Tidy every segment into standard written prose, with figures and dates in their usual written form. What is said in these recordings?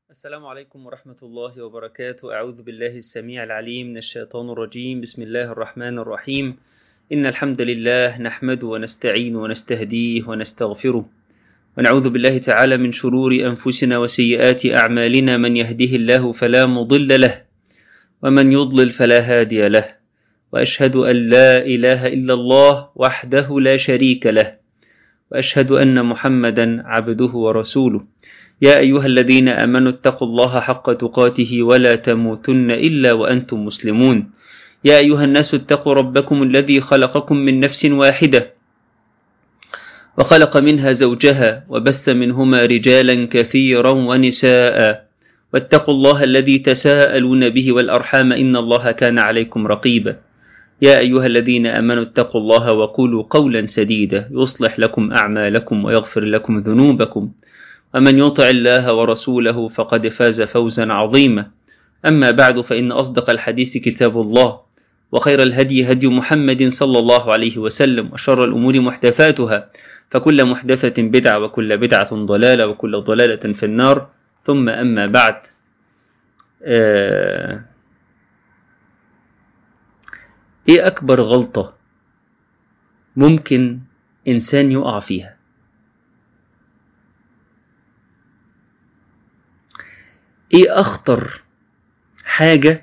السلام عليكم ورحمة الله وبركاته. أعوذ بالله السميع العليم من الشيطان الرجيم. بسم الله الرحمن الرحيم. إن الحمد لله نحمده ونستعين ونستهديه ونستغفره، ونعوذ بالله تعالى من شرور أنفسنا وسيئات أعمالنا. من يهده الله فلا مضل له، ومن يضلل فلا هادي له، وأشهد أن لا إله إلا الله وحده لا شريك له، وأشهد أن محمدا عبده ورسوله. يا أيها الذين آمنوا اتقوا الله حق تقاته ولا تموتن إلا وأنتم مسلمون. يا أيها الناس اتقوا ربكم الذي خلقكم من نفس واحدة، وخلق منها زوجها، وبث منهما رجالا كثيرا ونساء، واتقوا الله الذي تساءلون به والأرحام إن الله كان عليكم رقيبا. يا أيها الذين آمنوا اتقوا الله وقولوا قولا سديدا يصلح لكم أعمالكم ويغفر لكم ذنوبكم، ومن يطع الله ورسوله فقد فاز فوزا عظيما. أما بعد، فإن أصدق الحديث كتاب الله، وخير الهدي هدي محمد صلى الله عليه وسلم، وشر الأمور محدثاتها، فكل محدثة بدعة، وكل بدعة ضلالة، وكل ضلالة في النار. ثم أما بعد، إيه أكبر غلطة ممكن إنسان يقع فيها؟ إيه أخطر حاجة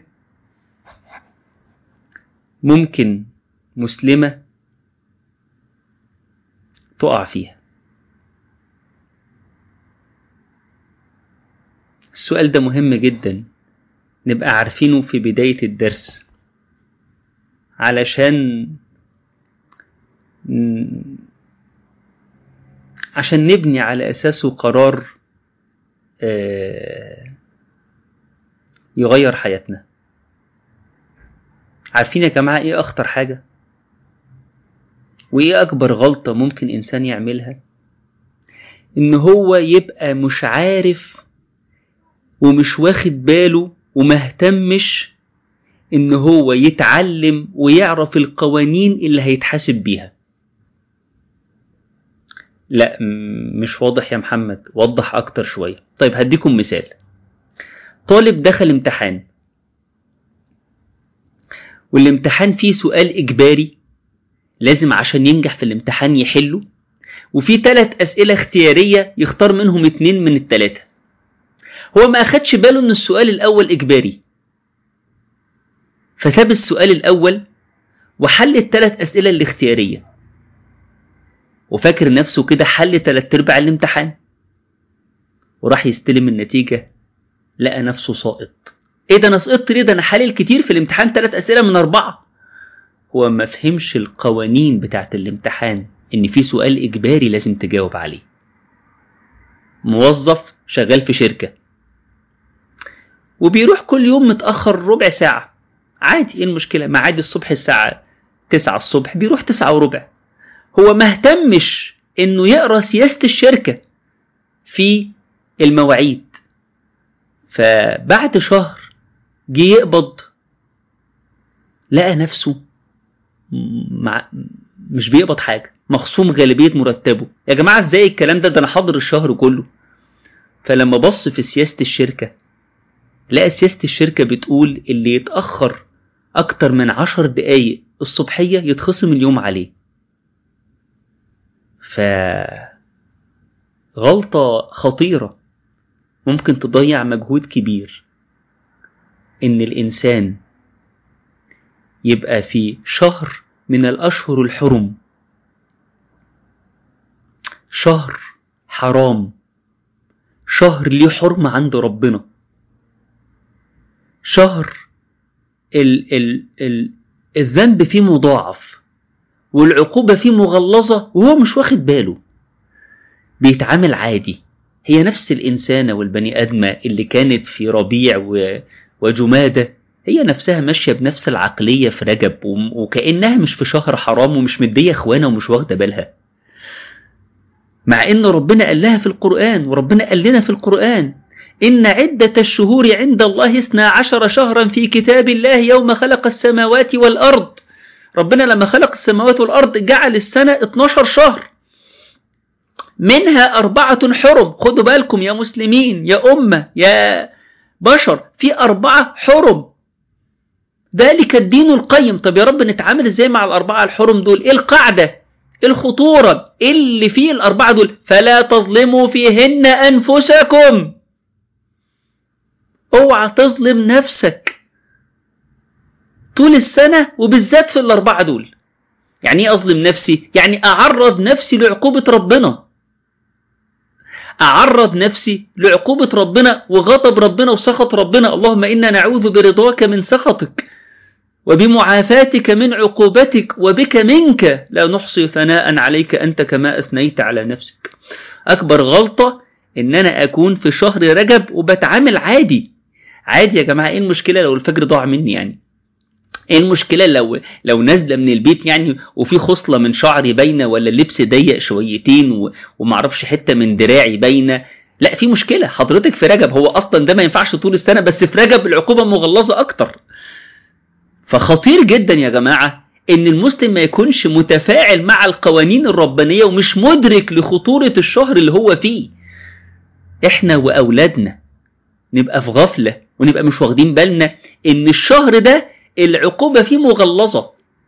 ممكن مسلمة تقع فيها؟ السؤال ده مهم جدا نبقى عارفينه في بداية الدرس، عشان نبني على أساسه قرار يغير حياتنا. عارفين يا جماعة إيه أخطر حاجة؟ وإيه أكبر غلطة ممكن إنسان يعملها؟ إن هو يبقى مش عارف ومش واخد باله ومهتمش إن هو يتعلم ويعرف القوانين اللي هيتحاسب بيها. لا، مش واضح يا محمد، وضح أكتر شوية. طيب هديكم مثال. طالب دخل امتحان، والامتحان فيه سؤال إجباري لازم عشان ينجح في الامتحان يحله، وفيه 3 أسئلة اختيارية يختار منهم 2 من ال3. هو ما أخدش باله إن السؤال الأول إجباري، فساب السؤال الأول وحل ال3 أسئلة الاختيارية، وفاكر نفسه كده حل 3/4 الامتحان، وراح يستلم النتيجة لقى نفسه ساقط. ايه ده، انا سقطت ليه؟ ده انا حلل كتير في الامتحان، 3 أسئلة من 4. هو ما فهمش القوانين بتاعت الامتحان، ان في سؤال اجباري لازم تجاوب عليه. موظف شغال في شركة وبيروح كل يوم متأخر ربع ساعة، عادي، ايه المشكلة؟ ميعاد الصبح الساعة 9 الصبح، بيروح 9:15. هو ما اهتمش انه يقرأ سياسة الشركة في المواعيد. فبعد شهر جه يقبض، لقى نفسه مش بيقبض حاجة، مخصوم غالبية مرتبه. يا جماعة ازاي الكلام ده؟ ده انا حاضر الشهر كله. فلما بص في سياسة الشركة، لقى سياسة الشركة بتقول اللي يتأخر اكتر من 10 دقايق الصبحية يتخصم اليوم عليه. غلطة خطيرة ممكن تضيع مجهود كبير، ان الانسان يبقى في شهر من الاشهر الحرم، شهر حرام، شهر ليه حرمة عند ربنا، شهر الذنب فيه مضاعف والعقوبة فيه مغلظة، وهو مش واخد باله، بيتعامل عادي. هي نفس الإنسانة والبني آدمة اللي كانت في ربيع وجمادة، هي نفسها ماشية بنفس العقلية في رجب، وكأنها مش في شهر حرام ومش مدية اخوانا ومش واخدة بالها، مع ان ربنا قال لها في القرآن، وربنا قال لنا في القرآن: إن عدة الشهور عند الله 12 شهرا في كتاب الله يوم خلق السماوات والأرض. ربنا لما خلق السماوات والأرض جعل السنة 12 شهر. منها 4 حرم. خدوا بالكم يا مسلمين، يا أمة، يا بشر، في 4 حرم. ذلك الدين القيم. طب يا رب نتعامل ازاي مع ال4 الحرم دول؟ ايه القاعدة؟ ايه الخطورة اللي فيه ال4 دول؟ فلا تظلموا فيهن أنفسكم. اوعى تظلم نفسك طول السنة، وبالذات في ال4 دول. يعني ايه اظلم نفسي؟ يعني اعرض نفسي لعقوبة ربنا، اعرض نفسي لعقوبة ربنا وغضب ربنا وسخط ربنا. اللهم إنا نعوذ برضاك من سخطك وبمعافاتك من عقوبتك وبك منك لا نحصي ثناء عليك أنت كما أثنيت على نفسك. أكبر غلطة إن أنا أكون في شهر رجب وبتعامل عادي. عادي يا جماعة، إيه المشكلة لو الفجر ضاع مني؟ يعني إيه المشكلة لو نازلة من البيت يعني وفي خصلة من شعري باينة، ولا اللبس ضيق شويتين ومعرفش حتة من دراعي باينة؟ لا، في مشكلة حضرتك في رجب. هو أصلا ده ما ينفعش طول السنة، بس في رجب العقوبة مغلظة أكتر. فخطير جدا يا جماعة إن المسلم ما يكونش متفاعل مع القوانين الربانية ومش مدرك لخطورة الشهر اللي هو فيه. إحنا وأولادنا نبقى في غفلة ونبقى مش واخدين بالنا إن الشهر ده العقوبة فيه مغلظة.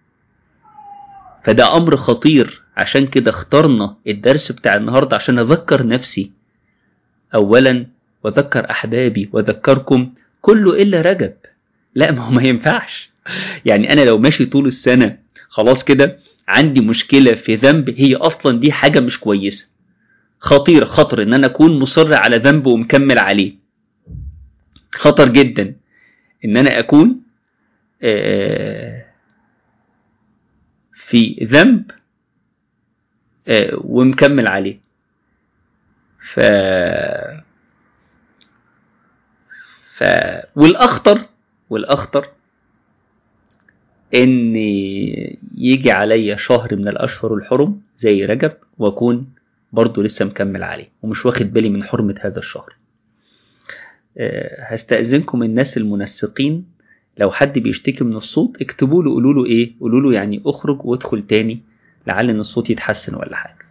فده أمر خطير. عشان كده اخترنا الدرس بتاع النهاردة عشان أذكر نفسي أولا، وذكر أحبابي وذكركم كله إلا رجب. لا، ما ينفعش. يعني أنا لو ماشي طول السنة خلاص كده عندي مشكلة في ذنب، هي أصلا دي حاجة مش كويسة. خطر إن أنا أكون مصر على ذنب ومكمل عليه. خطر جدا إن أنا أكون في ذنب ومكمل عليه. والأخطر إن يجي عليا شهر من الأشهر الحرم زي رجب وأكون برضو لسه مكمل عليه ومش واخد بالي من حرمة هذا الشهر. هستأذنكم الناس المنسقين، لو حد بيشتكي من الصوت اكتبوا له، قولوا له ايه، قولوا له يعني اخرج وادخل تاني لعل ان الصوت يتحسن ولا حاجة.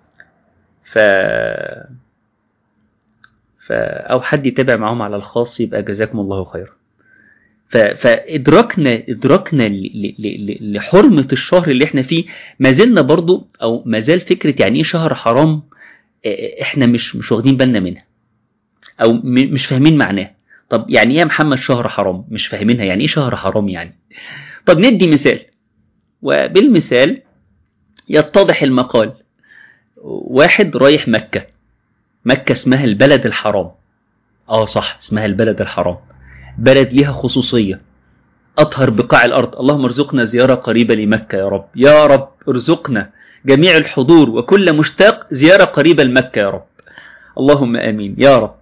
او حد يتابع معهم على الخاص يبقى جزاكم الله خيرا. فادراكنا لحرمة الشهر اللي احنا فيه ما زلنا برضو، او ما زال فكرة يعني ايه شهر حرام احنا مش واخدين بالنا منها، او مش فاهمين معناه. طب يعني ايه يا محمد شهر حرام؟ مش فاهمينها. يعني ايه شهر حرام يعني؟ طب ندي مثال، وبالمثال يتضح المقال. واحد رايح مكة اسمها البلد الحرام. صح، اسمها البلد الحرام. بلد ليها خصوصية، أطهر بقاع الأرض. اللهم ارزقنا زيارة قريبة لمكة يا رب. يا رب ارزقنا جميع الحضور وكل مشتاق زيارة قريبة لمكة يا رب. اللهم آمين يا رب.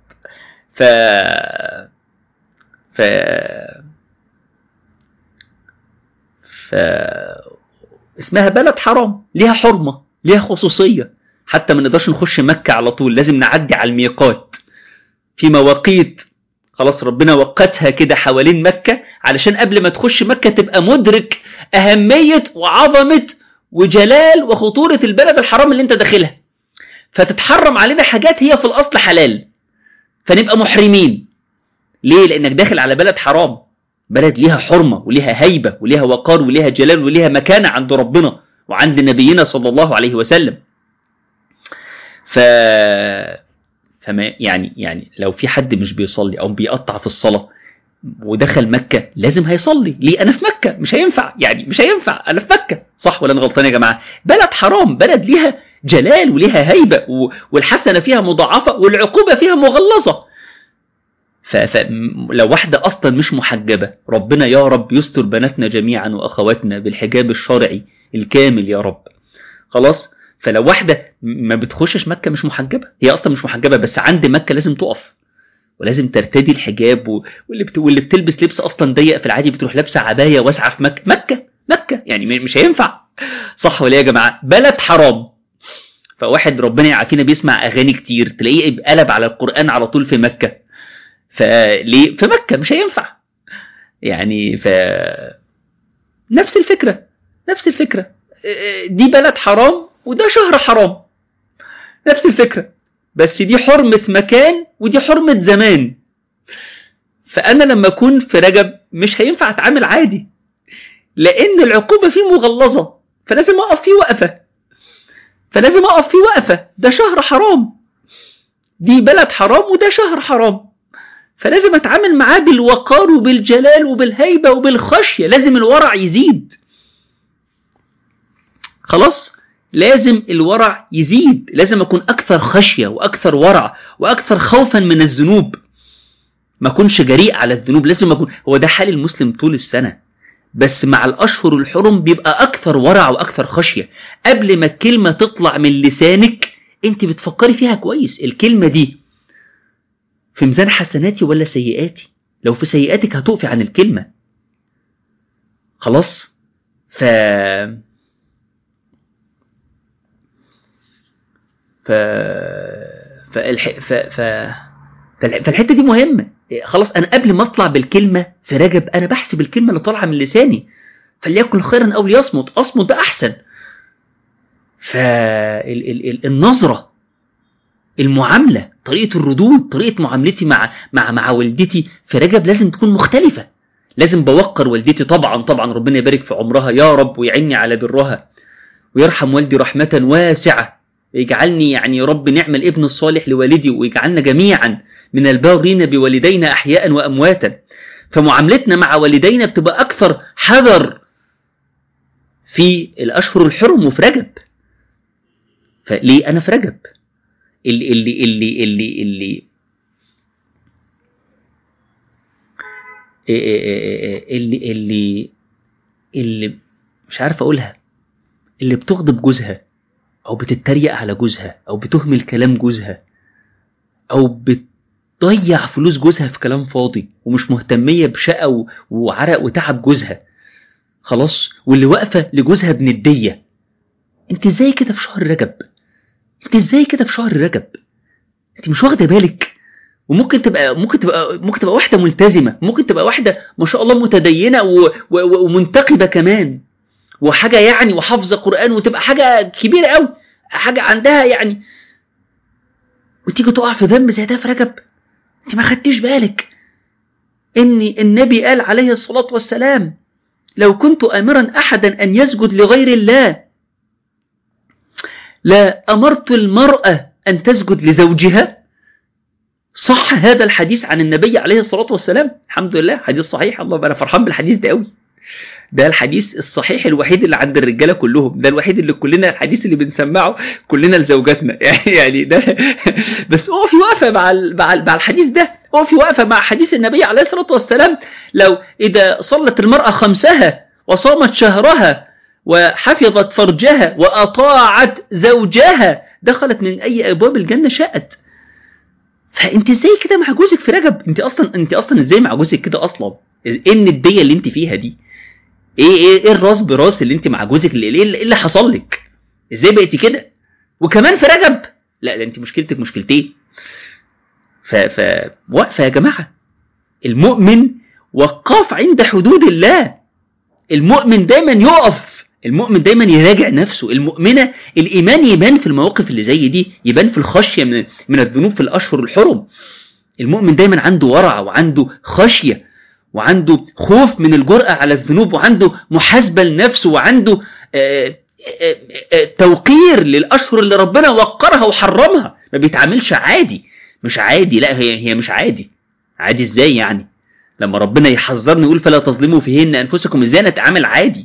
اسمها بلد حرام، ليها حرمة، ليها خصوصية. حتى ما نقدرش نخش مكة على طول، لازم نعدي على الميقات في مواقيت خلاص ربنا وقتها كده حوالين مكة، علشان قبل ما تخش مكة تبقى مدرك أهمية وعظمة وجلال وخطورة البلد الحرام اللي انت داخلها. فتتحرم علينا حاجات هي في الأصل حلال، فنبقى محرمين. ليه؟ لأنك داخل على بلد حرام، بلد ليها حرمة وليها هيبة وليها وقار وليها جلال وليها مكانة عند ربنا وعند نبينا صلى الله عليه وسلم. فما يعني لو في حد مش بيصلي أو بيقطع في الصلاة ودخل مكة لازم هيصلي. ليه؟ أنا في مكة، مش هينفع، يعني مش هينفع، أنا في مكة. صح ولا أنا غلطان يا جماعة؟ بلد حرام، بلد ليها جلال وليها هيبة والحسنة فيها مضاعفة والعقوبة فيها مغلظة. فلو واحدة أصلا مش محجبة، ربنا يا رب يستر بناتنا جميعا وأخواتنا بالحجاب الشرعي الكامل يا رب. خلاص. فلو واحدة ما بتخشش مكة مش محجبة، هي أصلا مش محجبة، بس عند مكة لازم تقف ولازم ترتدي الحجاب واللي بتلبس لبس أصلا ضيق في العادي بتروح لابسة عباية واسعة في مكة يعني مش هينفع. صح ولا يا جماعة؟ بلد حرام. فواحد ربنا يعافينا بيسمع أغاني كتير تلاقيه قلب على القرآن على طول في مكة. فليه؟ في مكة مش هينفع يعني. نفس الفكرة دي بلد حرام وده شهر حرام. نفس الفكرة، بس دي حرمة مكان ودي حرمة زمان. فأنا لما أكون في رجب مش هينفع أتعامل عادي، لأن العقوبة فيه مغلظة، فلازم أقف فيه وقفة. ده شهر حرام، دي بلد حرام وده شهر حرام، فلازم أتعامل معاه بالوقار وبالجلال وبالهيبة وبالخشية. لازم الورع يزيد، خلاص، لازم الورع يزيد، لازم أكون أكثر خشية وأكثر ورع وأكثر خوفا من الذنوب، ما أكونش جريء على الذنوب. لازم أكون، هو ده حال المسلم طول السنة، بس مع الأشهر الحرم بيبقى أكثر ورع وأكثر خشية. قبل ما الكلمة تطلع من لسانك أنت بتفكري فيها كويس، الكلمة دي في ميزان حسناتي ولا سيئاتي؟ لو في سيئاتك هتقفي عن الكلمة، خلاص. فالحتة دي مهمة. خلاص، أنا قبل ما أطلع بالكلمة في رجب أنا بحسب الكلمة اللي طالعة من لساني، فليكن خيرا أو ليصمت، أصمت ده أحسن. فالنظرة، المعاملة، طريقة الردود، طريقة معاملتي مع والدتي في رجب لازم تكون مختلفة. لازم بوقر والدتي، طبعا ربنا يبارك في عمرها يا رب ويعني على برها ويرحم والدي رحمة واسعة، ويجعلني يعني يا رب نعم الابن الصالح لوالدي، ويجعلنا جميعا من البارين بوالدينا أحياء وأمواتا. فمعاملتنا مع والدينا بتبقى أكثر حذر في الأشهر الحرم وفي رجب. فليه أنا في رجب؟ اللي مش عارف أقولها، اللي بتغضب جوزها أو بتتريق على جوزها أو بتهمل كلام جوزها أو بتضيع فلوس جوزها في كلام فاضي ومش مهتمية بشقة وعرق وتعب جوزها، خلاص، واللي واقفة لجوزها بندية. انت ازاي كده في شهر رجب؟ انت مش واخدة بالك؟ وممكن تبقى واحدة ملتزمة، ممكن تبقى واحدة ما شاء الله متدينة ومنتقبة كمان وحاجة يعني وحافظة قرآن، وتبقى حاجة كبيرة قوي، حاجة عندها يعني، وتيجي تقع في ذنب زي ده في رجب. انت ما خدتيش بالك ان النبي قال عليه الصلاة والسلام: لو كنت امرا احدا ان يسجد لغير الله لا امرت المرأة ان تسجد لزوجها. صح هذا الحديث عن النبي عليه الصلاة والسلام، الحمد لله، حديث صحيح. الله، انا فرحان بالحديث ده قوي. ده الحديث الصحيح الوحيد اللي عند الرجاله كلهم، ده الوحيد اللي كلنا، الحديث اللي بنسمعه كلنا لزوجاتنا يعني ده. بس اقفي واقفه مع الحديث ده، اقفي واقفه مع حديث النبي عليه الصلاه والسلام: لو اذا صلت المراه خمسها وصامت شهرها وحفظت فرجها واطاعت زوجها دخلت من اي ابواب الجنه شاءت. فانت ازاي كده مع جوزك في رجب؟ انت اصلا ازاي مع جوزك كده اصلا؟ ايه النديه اللي انت فيها دي؟ ايه الراس براس اللي انت مع جوزك؟ ايه اللي حصل لك؟ ازاي بقيتي كده وكمان في رجب؟ لا انت مشكلتك مشكلتين. واقفه يا جماعه. المؤمن وقاف عند حدود الله، المؤمن دايما يقف، المؤمن دايما يراجع نفسه. المؤمنه الايمان يبان في المواقف اللي زي دي، يبان في الخشيه من الذنوب في الاشهر الحرم. المؤمن دايما عنده ورع وعنده خشيه وعنده خوف من الجرأة على الذنوب وعنده محاسبة لنفسه وعنده توقير للأشهر اللي ربنا وقرها وحرمها. ما بيتعاملش عادي، مش عادي، لا هي مش عادي. عادي ازاي يعني؟ لما ربنا يحذرني يقول فلا تظلموا فيهن أنفسكم، ازاي نتعامل عادي؟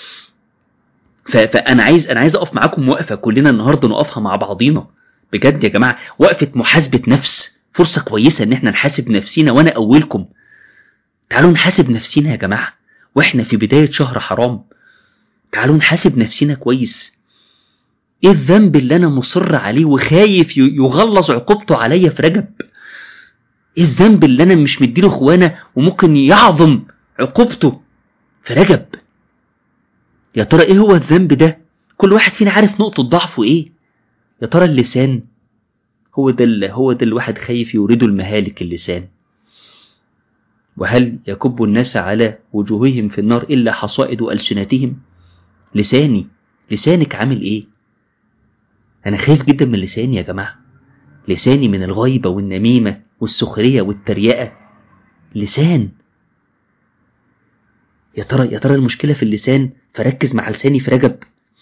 فأنا عايز أقف معاكم وقفة كلنا النهاردة نقفها مع بعضينا بجد يا جماعة، وقفة محاسبة نفس. فرصة كويسة ان احنا نحاسب نفسينا، وانا اولكم. تعالوا نحاسب نفسينا يا جماعة واحنا في بداية شهر حرام. تعالوا نحاسب نفسينا كويس. ايه الذنب اللي انا مصر عليه وخايف يغلظ عقوبته عليا في رجب؟ ايه الذنب اللي انا مش مديله اخوانا وممكن يعظم عقوبته في رجب؟ يا ترى ايه هو الذنب ده؟ كل واحد فينا عارف نقطة ضعفه ايه. يا ترى اللسان هو ده الواحد خايف يورده المهالك، اللسان. وهل يكب الناس على وجوههم في النار إلا حصائد ألسنتهم؟ لسانك عامل إيه؟ انا خايف جدا من لساني يا جماعة، لساني من الغيبة والنميمة والسخرية والتريقة. لسان، يا ترى المشكلة في اللسان، فركز مع لساني في رجب،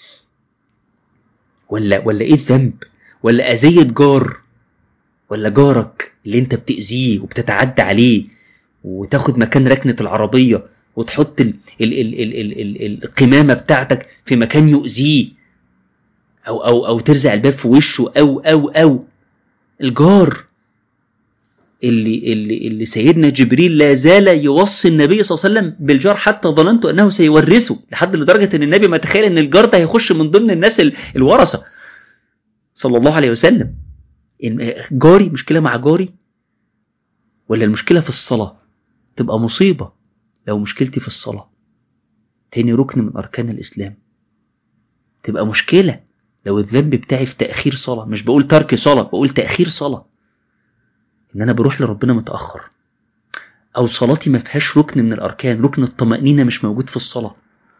ولا ايه الذنب؟ ولا أذية جار، ولا جارك اللي انت بتأذيه وبتتعدى عليه وتاخد مكان ركنة العربية وتحط القمامة بتاعتك في مكان يؤذيه، أو ترزع الباب في وشه، أو الجار اللي سيدنا جبريل لا زال يوصي النبي صلى الله عليه وسلم بالجار، حتى ظننت أنه سيورثه، لحد لدرجة أن النبي ما تخيل أن الجار ده هيخش من ضمن الناس الورثة صلى الله عليه وسلم. جاري، مشكلة مع جاري، ولا المشكلة في الصلاة؟ تبقى مصيبة لو مشكلتي في الصلاة، تاني ركن من أركان الإسلام. تبقى مشكلة لو الذنب بتاعي في تأخير صلاة، مش بقول ترك صلاة، بقول تأخير صلاة، إن أنا بروح لربنا متأخر، أو صلاتي ما فيهاش ركن من الأركان، ركن الطمأنينة مش موجود في الصلاة.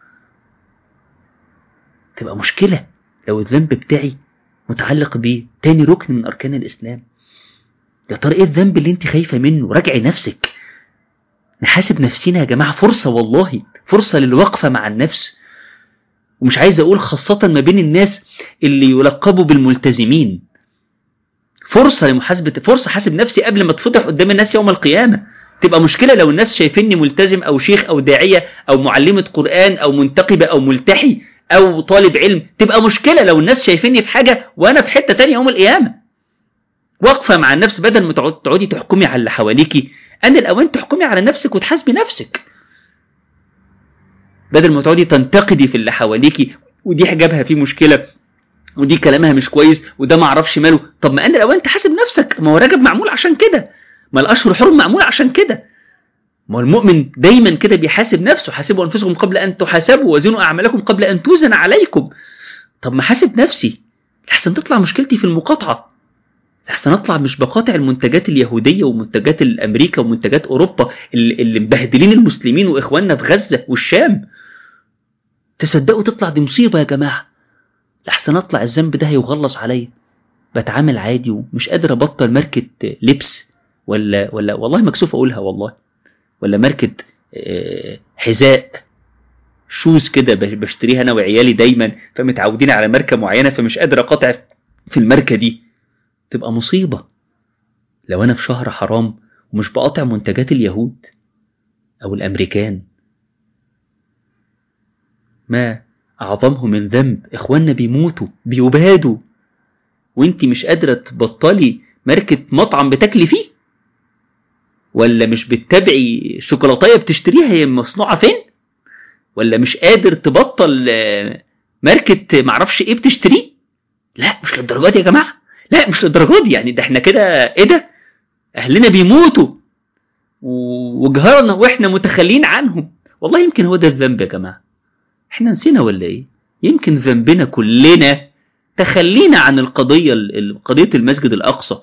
تبقى مشكلة لو الذنب بتاعي متعلق بيه تاني ركن من أركان الإسلام. يا ترى إيه الذنب اللي أنت خايفة منه؟ راجعي نفسك، نحاسب نفسنا يا جماعة. فرصة والله، فرصة للوقفة مع النفس. ومش عايز أقول خاصة ما بين الناس اللي يلقبوا بالملتزمين، فرصة لمحاسبة، فرصة حاسب نفسي قبل ما تفتح قدام الناس يوم القيامة. تبقى مشكلة لو الناس شايفيني ملتزم أو شيخ أو داعية أو معلمة قرآن أو منتقبة أو ملتحي أو طالب علم. تبقى مشكلة لو الناس شايفيني في حاجة وأنا في حتة تانية يوم القيامة. وقفة مع النفس، بدل ما تقعدي تحكمي على اللي حواليكي، أن الأوان تحكمي على نفسك وتحاسبي نفسك، بدل ما تقعدي تنتقدي في اللي حواليكي، ودي حجابها فيه مشكلة، ودي كلامها مش كويس، وده ما اعرفش ماله. طب ما أن الأوان تحاسب نفسك. ما هو رجب معمول عشان كده، ما الأشهر حرم معمول عشان كده. ما هو المؤمن دايما كده بيحاسب نفسه، حاسبوا أنفسكم قبل أن تحاسبوا وزنوا أعمالكم قبل أن توزن عليكم. طب ما حاسب نفسي لحسن تطلع مشكلتي في المقاطعة، لحسن أطلع مش بقاطع المنتجات اليهودية ومنتجات الأمريكا ومنتجات أوروبا اللي مبهدلين المسلمين وإخواننا في غزة والشام. تصدقوا تطلع دي مصيبة يا جماعة. لحسن أطلع الذنب ده هيغلظ عليا، بتعامل عادي ومش قادر أبطل ماركة لبس، ولا والله مكسوف أقولها والله، ولا ماركة حذاء شوز كده بشتريها أنا وعيالي دايما، فمتعودين على ماركة معينة فمش قادر أقاطع في الماركة دي. تبقى مصيبة لو أنا في شهر حرام ومش بقاطع منتجات اليهود أو الأمريكان. ما أعظمه من ذنب، إخواننا بيموتوا بيبادوا وإنتي مش قادرة تبطلي ماركة مطعم بتاكلي فيه، ولا مش بتتابعي شوكولاتاية بتشتريها هي مصنوعة فين، ولا مش قادر تبطل ماركة معرفش إيه بتشتريه. لا مش للدرجات يا جماعة، لا مش للدرجات دي. يعني ده احنا كده ايه ده، اهلنا بيموتوا وجهرنا واحنا متخلين عنهم. والله يمكن هو ده الذنب يا جماعة، احنا نسينا ولا ايه؟ يمكن ذنبنا كلنا تخلينا عن قضية المسجد الأقصى.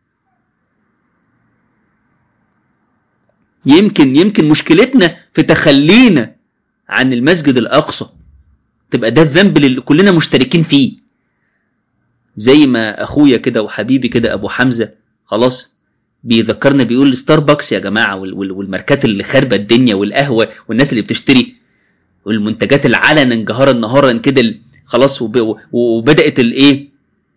يمكن مشكلتنا في تخلينا عن المسجد الأقصى، تبقى ده الذنب اللي كلنا مشتركين فيه. زي ما أخويا كده وحبيبي كده أبو حمزة خلاص بيذكرنا، بيقول ستاربكس يا جماعة والماركات اللي خاربة الدنيا والقهوة والناس اللي بتشتري والمنتجات العلن انجهارا نهارا كده خلاص، وبدأت الايه،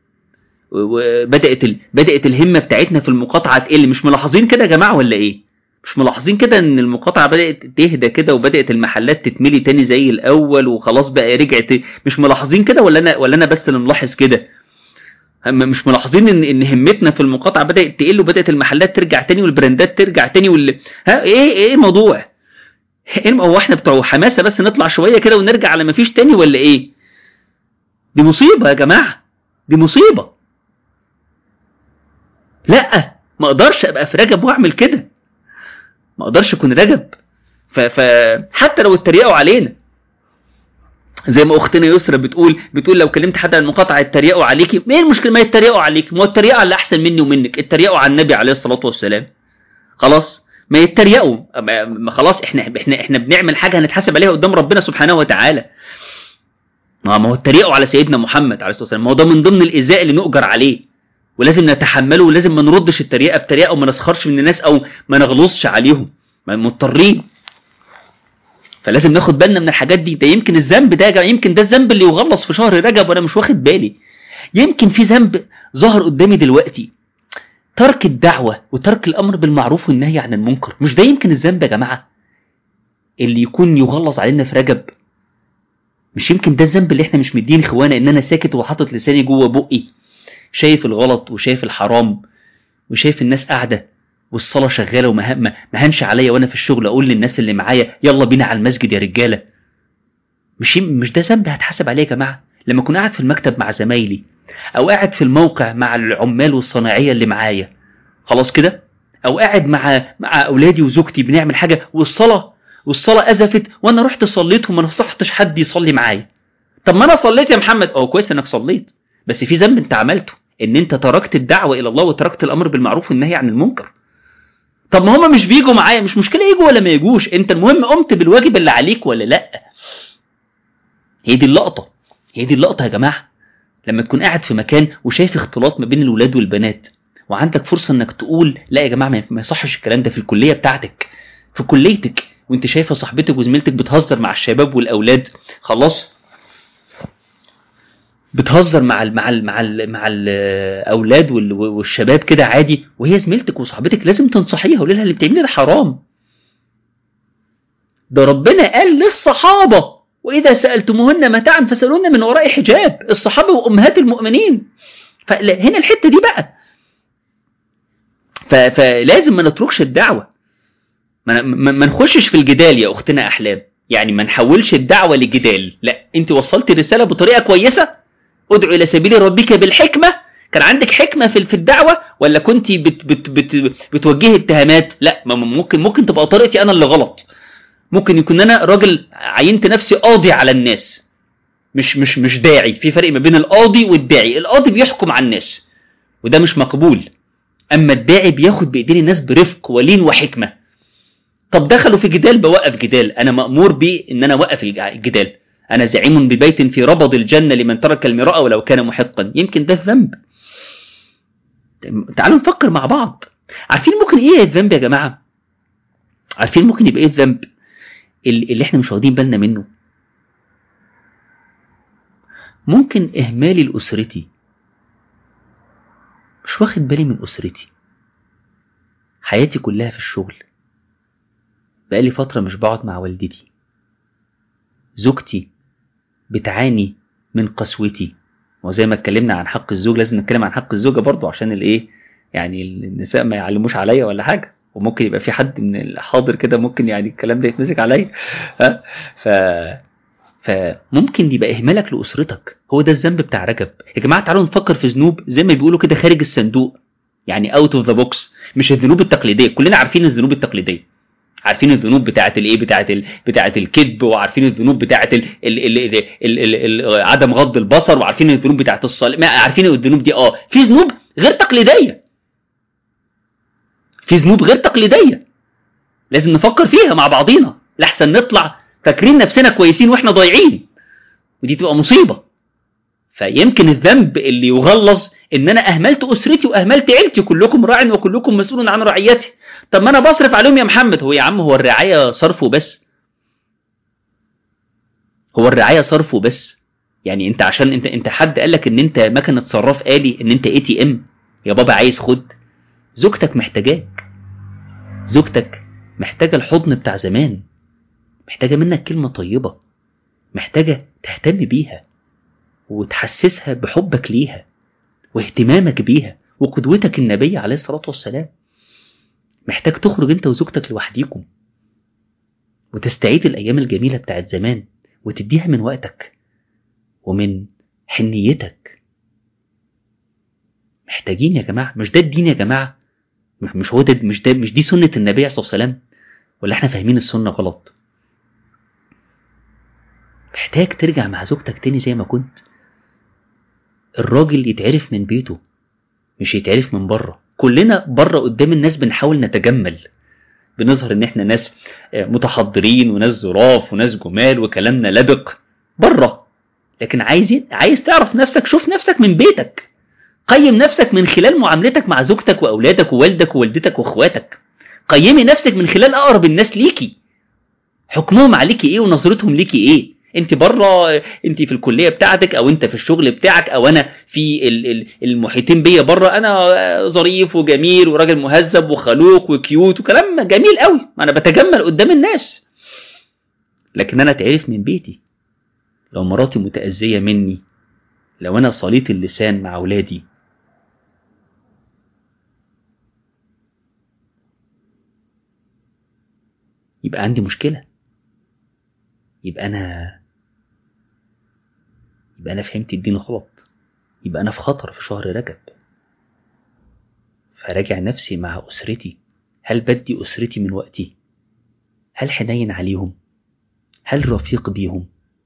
بدأت الهمة بتاعتنا في المقاطعة تقل. مش ملاحظين كده يا جماعة ولا ايه؟ مش ملاحظين كده ان المقاطعة بدأت تهدى كده، وبدأت المحلات تتملي تاني زي الأول وخلاص بقى رجعت؟ مش ملاحظين كده ولا أنا بس اللي ملاحظ كده؟ مش ملاحظين ان همتنا في المقاطعة بدأت تقل، وبدأت المحلات ترجع تاني والبراندات ترجع تاني ايه الموضوع؟ هو احنا بتوع حماسة بس نطلع شوية كده ونرجع على ما فيش تاني ولا ايه؟ دي مصيبة يا جماعة، دي مصيبة. لا ما اقدرش ابقى في رجب واعمل كده، ما اقدرش اكون رجب. حتى لو اتريقوا علينا، زي ما اختنا يسرا بتقول لو كلمت حد عن المقاطعة يتريقوا عليكي، ايه المشكلة ما يتريقوا عليك؟ ما هو التريقة اللي احسن مني ومنك، اتريقوا على النبي عليه الصلاة والسلام خلاص، ما يتريقوا. خلاص احنا بنعمل حاجة هنتحاسب عليها قدام ربنا سبحانه وتعالى. ما هو اتريقوا على سيدنا محمد عليه الصلاة والسلام، ما هو ده من ضمن الإيذاء اللي نؤجر عليه، ولازم نتحمله، ولازم ما نردش التريقة بتريقة وما نسخرش من الناس أو ما نغلصش عليهم، ما مضطرين. فلازم ناخد بالنا من الحاجات دي. ده يمكن الذنب ده، يمكن ده الذنب اللي يغلص في شهر رجب وأنا مش واخد بالي. يمكن في ذنب ظهر قدامي دلوقتي، ترك الدعوة وترك الأمر بالمعروف والنهي عن المنكر. مش ده يمكن الذنب يا جماعة اللي يكون يغلظ علينا في رجب؟ مش يمكن ده الذنب اللي احنا مش مدين اخوانا، ان انا ساكت وحاطط لساني جوه بقي، شايف الغلط وشايف الحرام وشايف الناس قاعدة والصلاة شغالة وما هنش عليا وانا في الشغل اقول للناس اللي معايا يلا بينا على المسجد يا رجالة؟ مش ده ذنب هتحاسب عليه يا جماعة؟ لما اكون قاعد في المكتب مع زمايلي او قاعد في الموقع مع العمال والصناعية اللي معايا، خلاص كده، او قاعد مع اولادي وزوجتي بنعمل حاجة والصلاة أزفت وأنا رحت صليت وما نصحتش حد يصلي معايا. طب ما أنا صليت يا محمد، كويس إنك صليت، بس في ذنب أنت عملته، إن أنت تركت الدعوة إلى الله وتركت الأمر بالمعروف والنهي عن المنكر. طب ما هما مش بيجوا معايا، مش مشكلة يجوا ولا ما يجوش، أنت المهم قمت بالواجب اللي عليك ولا لأ؟ هي دي اللقطة يا جماعة. لما تكون قاعد في مكان وشايف اختلاط ما بين الولاد والبنات وعندك فرصة إنك تقول لا يا جماعة ما يصحش الكلام ده في الكلية بتاعتك، في كليتك، وانت شايفه صاحبتك وزميلتك بتهزر مع الشباب والاولاد، خلاص بتهزر مع الاولاد والشباب كده عادي، وهي زميلتك وصاحبتك، لازم تنصحيها وقولي لها اللي بتعمليه ده حرام. ده ربنا قال للصحابه واذا سالتموهن متاعا فاسالوهن من وراء حجاب، الصحابه وامهات المؤمنين. فهنا الحته دي بقى، فلازم ما نتركش الدعوه، ما نخشش في الجدال يا اختنا احلام، يعني ما نحولش الدعوه لجدال. لا، انت وصلت الرساله بطريقه كويسه، ادعو الى سبيل ربك بالحكمه، كان عندك حكمه في الدعوه ولا كنت بتوجهي اتهامات؟ لا، ممكن تبقى طريقتي انا اللي غلط، ممكن يكون انا راجل عينت نفسي قاضي على الناس، مش داعي. في فرق ما بين القاضي والداعي، القاضي بيحكم على الناس وده مش مقبول، اما الداعي بياخد بايدين الناس برفق ولين وحكمه. طب دخلوا في جدال، بوقف جدال، انا مأمور بان انا اوقف الجدال، انا زعيم ببيت في ربض الجنة لمن ترك المراء ولو كان محقا. يمكن ده الذنب. تعالوا نفكر مع بعض. عارفين ممكن ايه الذنب يا جماعة؟ عارفين ممكن يبقى ايه الذنب اللي احنا مش واخدين بالنا منه؟ ممكن اهمالي لأسرتي، مش واخد بالي من أسرتي، حياتي كلها في الشغل، بقالي فترة مش بقعد مع والدتي، زوجتي بتعاني من قسوتي. وزي ما اتكلمنا عن حق الزوج لازم نتكلم عن حق الزوجة برضو، عشان الايه يعني النساء ما يعلموش عليا ولا حاجة، وممكن يبقى في حد من الحاضر كده ممكن يعني الكلام ده يتمسك عليا. فممكن يبقى اهمالك لأسرتك هو ده الذنب بتاع رجب. يا جماعة تعالوا نفكر في ذنوب زي ما بيقولوا كده خارج الصندوق، يعني out of the box، مش الذنوب التقليدية. كلنا عارفين الذنوب التقليدية، عارفين الذنوب بتاعت الايه، بتاعت الكذب، وعارفين الذنوب بتاعت عدم غض البصر، وعارفين الذنوب بتاعت الصلاة، عارفين الذنوب دي. في ذنوب غير تقليدية، في ذنوب غير تقليدية لازم نفكر فيها مع بعضينا لحسن نطلع فاكرين نفسنا كويسين واحنا ضايعين، ودي تبقى مصيبة. فيمكن الذنب اللي يغلظ ان انا اهملت اسرتي واهملت عيلتي، كلكم راع وكلكم مسؤول عن رعيتي. طب ما انا بصرف عليهم يا محمد. هو يا عم هو الرعاية صرفه بس؟ هو الرعاية صرفه بس؟ يعني انت عشان انت حد قالك ان انت مكنة صراف آلي، ان انت ATM يا بابا عايز خد؟ زوجتك محتاجاك، زوجتك محتاجة الحضن بتاع زمان، محتاجة منك كلمة طيبة، محتاجة تهتم بيها وتحسسها بحبك ليها واهتمامك بيها وقدوتك النبي عليه الصلاة والسلام. محتاج تخرج انت وزوجتك لوحديكم وتستعيد الأيام الجميلة بتاعت زمان وتديها من وقتك ومن حنيتك. محتاجين يا جماعة. مش ده الدين يا جماعة؟ مش هو ده، مش دي سنة النبي عليه الصلاة والسلام؟ ولا احنا فاهمين السنة غلط؟ محتاج ترجع مع زوجتك تاني زي ما كنت. الراجل يتعرف من بيته مش يتعرف من بره. كلنا بره قدام الناس بنحاول نتجمل، بنظهر ان احنا ناس متحضرين وناس ظراف وناس جمال وكلامنا لدق بره، لكن عايز تعرف نفسك، شوف نفسك من بيتك، قيم نفسك من خلال معاملتك مع زوجتك وأولادك ووالدك ووالدتك وأخواتك. قيمي نفسك من خلال أقرب الناس ليكي، حكمهم عليكي إيه ونظرتهم ليكي إيه. انت بره، انت في الكلية بتاعتك، او انت في الشغل بتاعك، او انا في المحيطين بيا بره، انا ظريف وجميل وراجل مهذب وخلوق وكيوت وكلام جميل قوي، ما انا بتجمل قدام الناس. لكن انا اتعرف من بيتي. لو مراتي متأذية مني، لو انا صليت اللسان مع اولادي، يبقى عندي مشكلة. يبقى انا فهمت الدين غلط. يبقى انا في خطر في شهر رجب. فراجع نفسي مع اسرتي. هل بدي اسرتي من وقتي؟ هل حنين عليهم؟ هل رفيق بيهم؟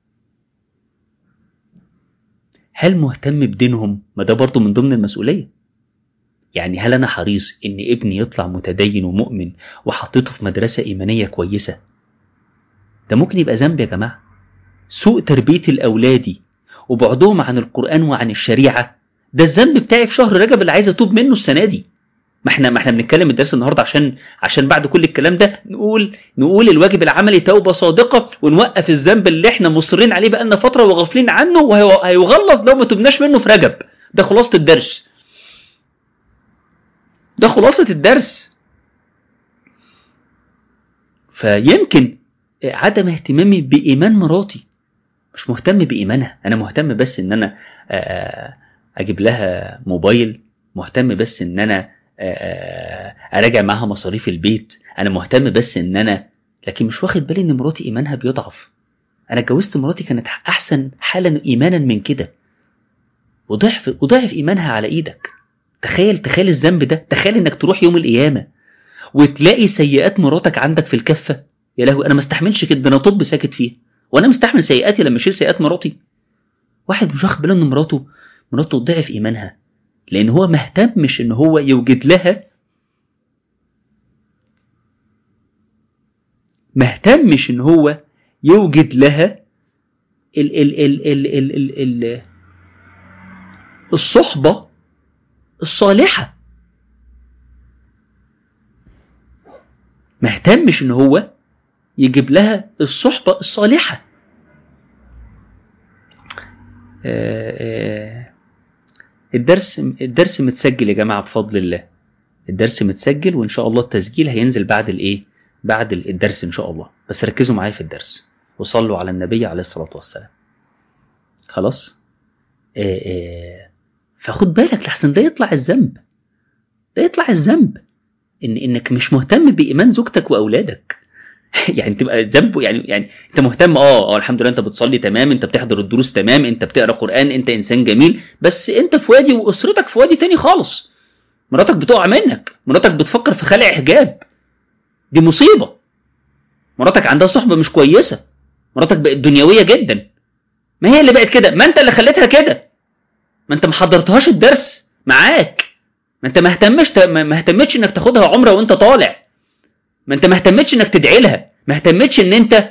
هل مهتم بدينهم؟ ما ده برضو من ضمن المسؤولية. يعني هل أنا حريص إن ابني يطلع متدين ومؤمن وحطيته في مدرسة إيمانية كويسة؟ ده ممكن يبقى ذنب يا جماعة. سوء تربية الأولاد وبعدهم عن القرآن وعن الشريعة، ده الذنب بتاعي في شهر رجب اللي عايز أتوب منه السنة دي. ما احنا بنتكلم الدرس النهاردة عشان بعد كل الكلام ده نقول الواجب العملي توبة صادقة، ونوقف الذنب اللي احنا مصرين عليه بقالنا فترة وغافلين عنه، وهيغلظ لو ما تبناش منه في رجب. ده خلاصة الدرس. ده خلاصة الدرس. فيمكن عدم اهتمامي بإيمان مراتي، مش مهتم بإيمانها، أنا مهتم بس إن أنا أجيب لها موبايل، مهتم بس إن أنا أراجع معها مصاريف البيت، أنا مهتم بس إن أنا، لكن مش واخد بالي إن مراتي إيمانها بيضعف. أنا اتجوزت مراتي كانت أحسن حالا إيمانا من كده، وضعف إيمانها على إيدك. تخيل الذنب ده. تخيل إنك تروح يوم القيامة وتلاقي سيئات مراتك عندك في الكفة. يا لهوي، أنا ما استحملش كده. أنا طب ساكت فيها، وأنا مستحمل سيئاتي لما أشيل سيئات مراتي. واحد مش واخد باله إن مراته ضعف إيمانها، لأن هو مهتمش إن هو يوجد لها، مهتمش إن هو يوجد لها الصحبة الصالحة. مهتمش إن هو يجيب لها الصحبة الصالحة. الدرس متسجل يا جماعة بفضل الله. الدرس متسجل، وإن شاء الله التسجيل هينزل بعد الدرس إن شاء الله. بس ركزوا معايا في الدرس وصلوا على النبي عليه الصلاة والسلام. خلاص. فخد بالك لحسن ده يطلع الذنب إنك مش مهتم بإيمان زوجتك وأولادك. يعني تبقى ذنبه، يعني انت مهتم، الحمد لله انت بتصلي تمام، انت بتحضر الدروس تمام، انت بتقرا قرآن، انت انسان جميل، بس انت في وادي واسرتك في وادي تاني خالص. مراتك بتقع منك، مراتك بتفكر في خلع حجاب، دي مصيبة. مراتك عندها صحبة مش كويسة، مراتك بقت دنيوية جدا. ما هي اللي بقت كده، ما انت اللي خليتها كده، ما انت ما حضرتهاش الدرس معاك، ما انت ما اهتمتش انك تاخدها عمرة وانت طالع، ما انت ما اهتمتش انك تدعي لها، ما اهتمتش ان انت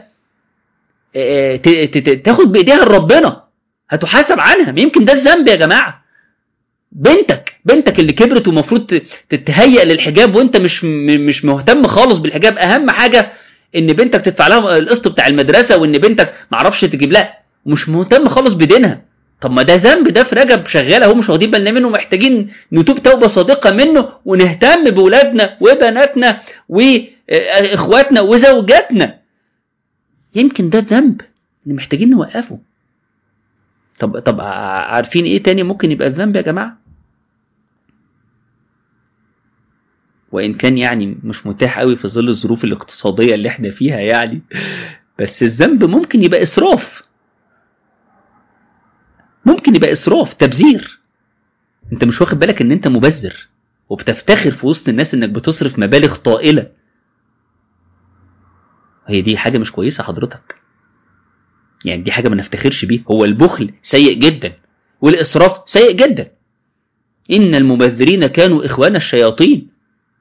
تاخد بايديها لربنا، هتحاسب عنها. يمكن ده الذنب يا جماعة. بنتك اللي كبرت ومفروض تتهيأ للحجاب وانت مش مهتم خالص بالحجاب. اهم حاجة ان بنتك تدفع لها القسط بتاع المدرسة، وان بنتك معرفش تجيب لها، ومش مهتم خالص بدينها. طب ما ده ذنب، ده في رجب شغال اهو، مش واخدين بالنا منه، محتاجين نتوب توبة صادقة منه، ونهتم بولادنا وبناتنا واخواتنا وزوجاتنا. يمكن ده الذنب اللي محتاجين نوقفه. طب عارفين ايه تاني ممكن يبقى الذنب يا جماعة؟ وإن كان يعني مش متاح قوي في ظل الظروف الاقتصادية اللي احنا فيها يعني، بس الذنب ممكن يبقى إسراف. ممكن يبقى إسراف، تبذير. انت مش واخد بالك ان انت مبذر، وبتفتخر في وسط الناس انك بتصرف مبالغ طائلة. هي دي حاجة مش كويسة حضرتك، يعني دي حاجة ما نفتخرش بيه. هو البخل سيء جدا، والإسراف سيء جدا. إن المبذرين كانوا إخوان الشياطين.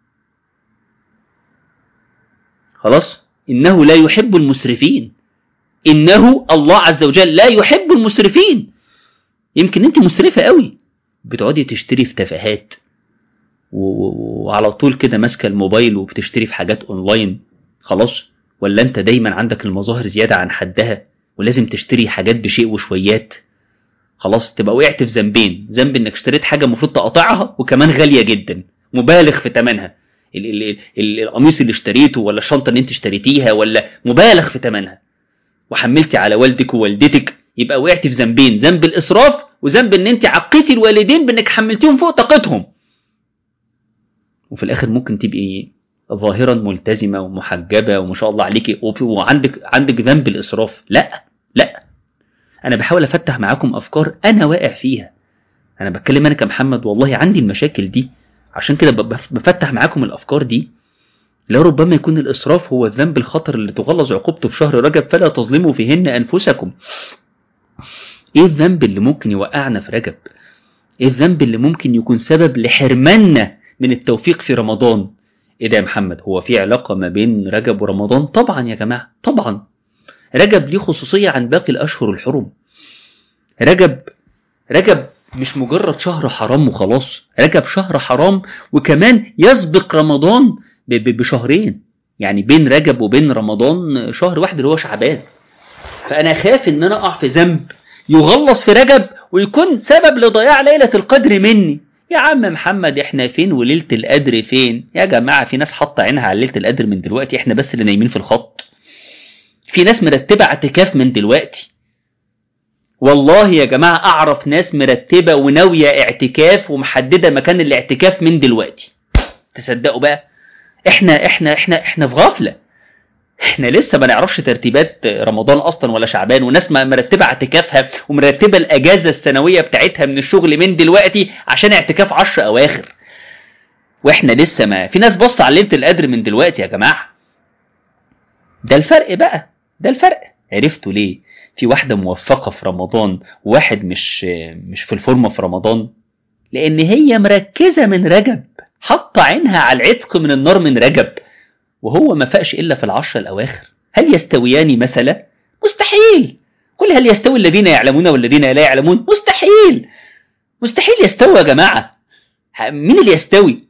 خلاص، إنه لا يحب المسرفين. إنه الله عز وجل لا يحب المسرفين. يمكن أنت مسرفة قوي، بتقعدي تشتري في تفاهات وعلى طول كده ماسكة الموبايل وبتشتري في حاجات أونلاين خلاص، ولا أنت دايما عندك المظاهر زيادة عن حدها ولازم تشتري حاجات بشيء وشويات خلاص، تبقى وقعت في ذنبين، ذنب إنك اشتريت حاجة المفروض تقاطعها وكمان غالية جدا مبالغ في ثمنها، القميص اللي اشتريته ولا الشنطة اللي انت اشتريتيها ولا مبالغ في ثمنها، وحملتي على والدك ووالدتك، يبقى وقعتي في ذنبين، ذنب الإسراف وذنب ان انت عقيتي الوالدين بانك حملتيهم فوق طاقتهم. وفي الاخر ممكن تبقي ظاهرا ملتزمة ومحجبة وما شاء الله عليكي وعندك ذنب الإسراف. لا لا، انا بحاول افتح معاكم افكار انا واقع فيها، انا بتكلم انا كمحمد والله عندي المشاكل دي، عشان كده بفتح معاكم الافكار دي. لربما يكون الإسراف هو الذنب الخطر اللي تغلظ عقوبته في شهر رجب، فلا تظلموا فيهن أنفسكم. إيه الذنب اللي ممكن يوقعنا في رجب؟ إيه الذنب اللي ممكن يكون سبب لحرماننا من التوفيق في رمضان؟ إيه ده يا محمد، هو في علاقة ما بين رجب ورمضان؟ طبعا يا جماعة طبعا. رجب ليه خصوصية عن باقي الأشهر الحرم. رجب مش مجرد شهر حرام وخلاص، رجب شهر حرام وكمان يسبق رمضان بشهرين، يعني بين رجب وبين رمضان شهر واحد اللي هو شعبان. فأنا خاف إن أنا أقع في ذنب يغلص في رجب ويكون سبب لضياع ليلة القدر مني. يا عم محمد إحنا فين وليلة القدر فين؟ يا جماعة في ناس حاطة عينها على ليلة القدر من دلوقتي، إحنا بس اللي نايمين في الخط. في ناس مرتبة اعتكاف من دلوقتي، والله يا جماعة أعرف ناس مرتبة وناوية اعتكاف ومحددة مكان الاعتكاف من دلوقتي. تصدقوا بقى احنا في غفلة، احنا لسه ما نعرفش ترتيبات رمضان اصلا ولا شعبان، وناس مرتبة اعتكافها ومرتبة الاجازة السنوية بتاعتها من الشغل من دلوقتي عشان اعتكاف 10 اواخر، واحنا لسه ما في ناس بص على ليلة القدر من دلوقتي يا جماعة. ده الفرق بقى، ده الفرق. عرفتوا ليه في واحدة موفقة في رمضان وواحد مش في الفورمة في رمضان؟ لان هي مركزة من رجب، حط عينها على العتق من النار من رجب، وهو ما فاقش إلا في العشر الأواخر. هل يستويان مثلا؟ مستحيل. قل هل يستوي الذين يعلمون والذين لا يعلمون؟ مستحيل، مستحيل يستوي يا جماعة. مين اللي يستوي؟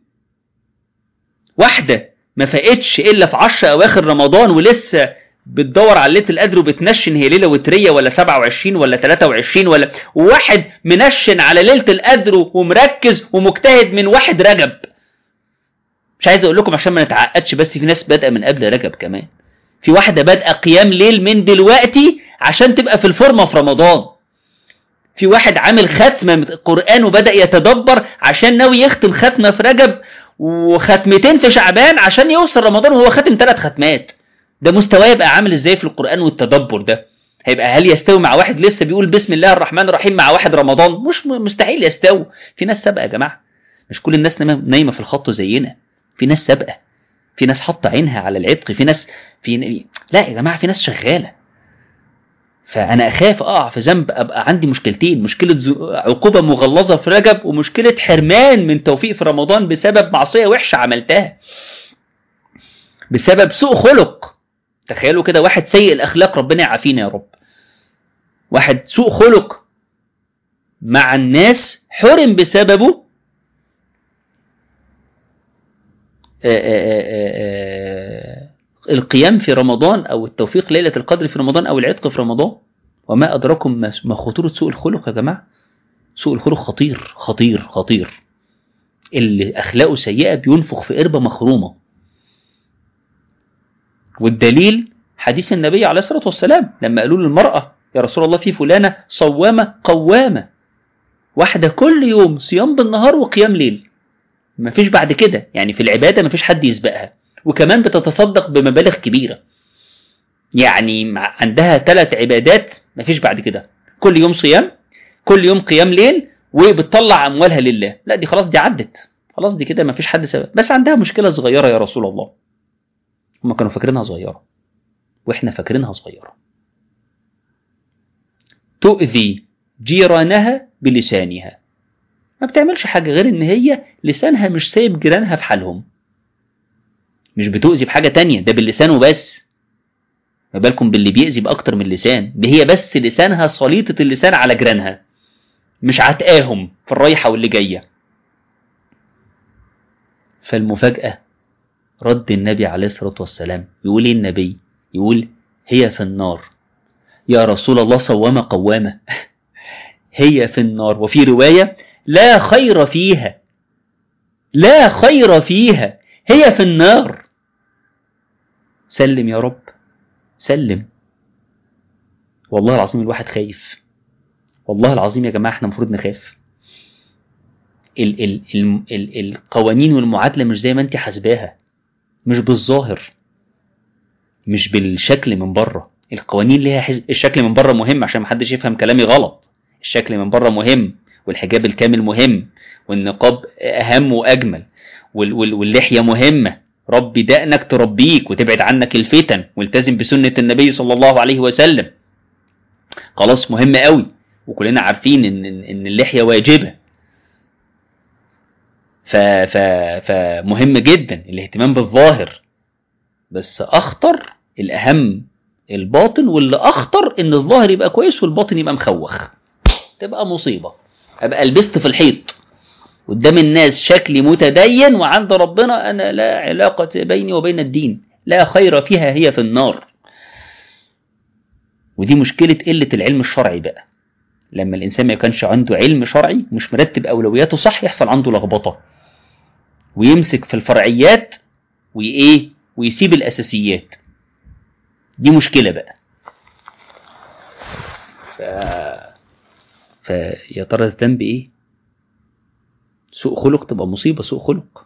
واحدة ما فاقتش إلا في 10 أواخر رمضان ولسه بتدور على ليلة القدر وبتنشن هي ليلة وترية ولا 27 ولا 23 ولا، وواحد منشن على ليلة القدر ومركز ومجتهد من 1 رجب. مش عايز اقول لكم عشان ما نتعقدش، بس في ناس بادئه من قبل رجب كمان. في واحده بادئه قيام ليل من دلوقتي عشان تبقى في الفورمه في رمضان. في واحد عامل ختمه من القران وبدا يتدبر عشان ناوي يختم ختمه في رجب وختمتين في شعبان عشان يوصل رمضان وهو ختم 3 ختمات. ده مستواه يبقى عامل ازاي في القران والتدبر ده؟ هيبقى هل يستوي مع واحد لسه بيقول بسم الله الرحمن الرحيم مع واحد رمضان؟ مش مستحيل يستوي. في ناس سابقه يا جماعه، مش كل الناس نايمه في الخط زينا. في ناس سابقه، في ناس حاطه عينها على العتق، في ناس لا يا جماعه، في ناس شغاله. فانا اخاف اقع في ذنب ابقى عندي مشكلتين، مشكله عقوبه مغلظه في رجب ومشكله حرمان من توفيق في رمضان بسبب معصيه وحشه عملتها، بسبب سوء خلق. تخيلوا كده واحد سيء الاخلاق، ربنا يعافينا يا رب، واحد سوء خلق مع الناس حرم بسببه القيام في رمضان أو التوفيق ليلة القدر في رمضان أو العتق في رمضان. وما أدراكم ما خطورة سوء الخلق يا جماعة. سوء الخلق خطير خطير خطير. اللي أخلاقه سيئة بينفخ في قربة مخرومة. والدليل حديث النبي عليه الصلاة والسلام لما قالوا للمرأة يا رسول الله في فلانة صوامة قوامة، واحدة كل يوم صيام بالنهار وقيام ليل، ما فيش بعد كده، يعني في العبادة ما فيش حد يسبقها، وكمان بتتصدق بمبالغ كبيرة، يعني عندها 3 عبادات ما فيش بعد كده، كل يوم صيام كل يوم قيام ليل وبتطلع أموالها لله. لا دي خلاص، دي عدت خلاص، دي كده ما فيش حد سبق. بس عندها مشكلة صغيرة يا رسول الله. هم كانوا فاكرينها صغيرة وإحنا فاكرينها صغيرة. تؤذي جيرانها بلسانها، ما بتعملش حاجة غير إن هي لسانها مش سايب جيرانها في حالهم، مش بتؤذي بحاجة تانية، ده باللسان وبس. ما بالكم باللي بيأذي بأكتر من لسان، ده هي بس لسانها صليطة اللسان على جيرانها، مش عتقاهم في الرايحة واللي جاية. فالمفاجأة رد النبي عليه الصلاة والسلام. يقول ايه النبي؟ يقول هي في النار. يا رسول الله صوامة قوامة هي في النار. وفي رواية لا خير فيها، لا خير فيها، هي في النار. سلم يا رب، سلم. والله العظيم الواحد خايف، والله العظيم يا جماعة احنا المفروض نخاف. القوانين والمعادلة مش زي ما انت حاسباها، مش بالظاهر، مش بالشكل من بره. القوانين ليها الشكل من بره مهم عشان محدش يفهم كلامي غلط. الشكل من بره مهم، والحجاب الكامل مهم، والنقاب أهم وأجمل، واللحية مهمة. ربي دقنك تربيك وتبعد عنك الفتن، والتزم بسنة النبي صلى الله عليه وسلم. خلاص مهم قوي، وكلنا عارفين إن اللحية واجبة. فمهم جدا الاهتمام بالظاهر، بس أخطر الأهم الباطن، واللي أخطر إن الظاهر يبقى كويس والباطن يبقى مخوخ، تبقى مصيبة. أبقى لبست في الحيط قدام الناس شكلي متدين، وعند ربنا أنا لا علاقة بيني وبين الدين، لا خير فيها، هي في النار. ودي مشكلة قلة العلم الشرعي بقى. لما الإنسان ما يكونش عنده علم شرعي، مش مرتب أولوياته صح، يحصل عنده لخبطة، ويمسك في الفرعيات ويسيب الأساسيات. دي مشكلة بقى. فيا ترى الذنب إيه؟ سوء خلق تبقى مصيبة، سوء خلق،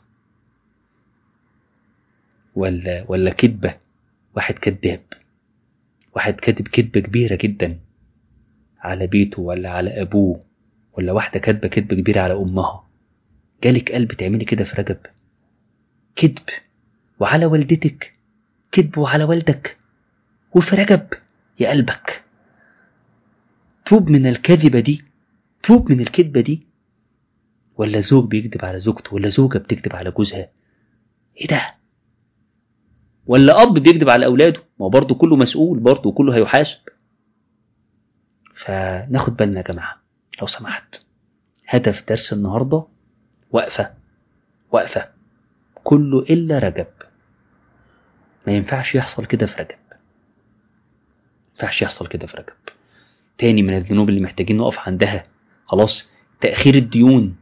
ولا كذبة. واحد كذاب، واحد كذب كذبة كبيرة جدا على بيته ولا على أبوه، ولا واحدة كذبة كذبة كبيرة على أمها. جالك قلب تعملي كده في رجب؟ كذب وعلى والدتك، كذب وعلى والدك، وفي رجب يا قلبك. توب من الكذبة دي، توب من الكذبة دي. ولا زوج بيكذب على زوجته، ولا زوجة بتكذب على جوزها، ايه ده؟ ولا أب بيكذب على أولاده، ما برضه كله مسؤول، برضه كله هيحاسب. فناخد بالنا يا جماعة لو سمحت. هدف درس النهاردة وقفة كله إلا رجب. ما ينفعش يحصل كده في رجب، ما ينفعش يحصل كده في رجب. تاني من الذنوب اللي محتاجين نقف عندها، خلاص، تأخير الديون.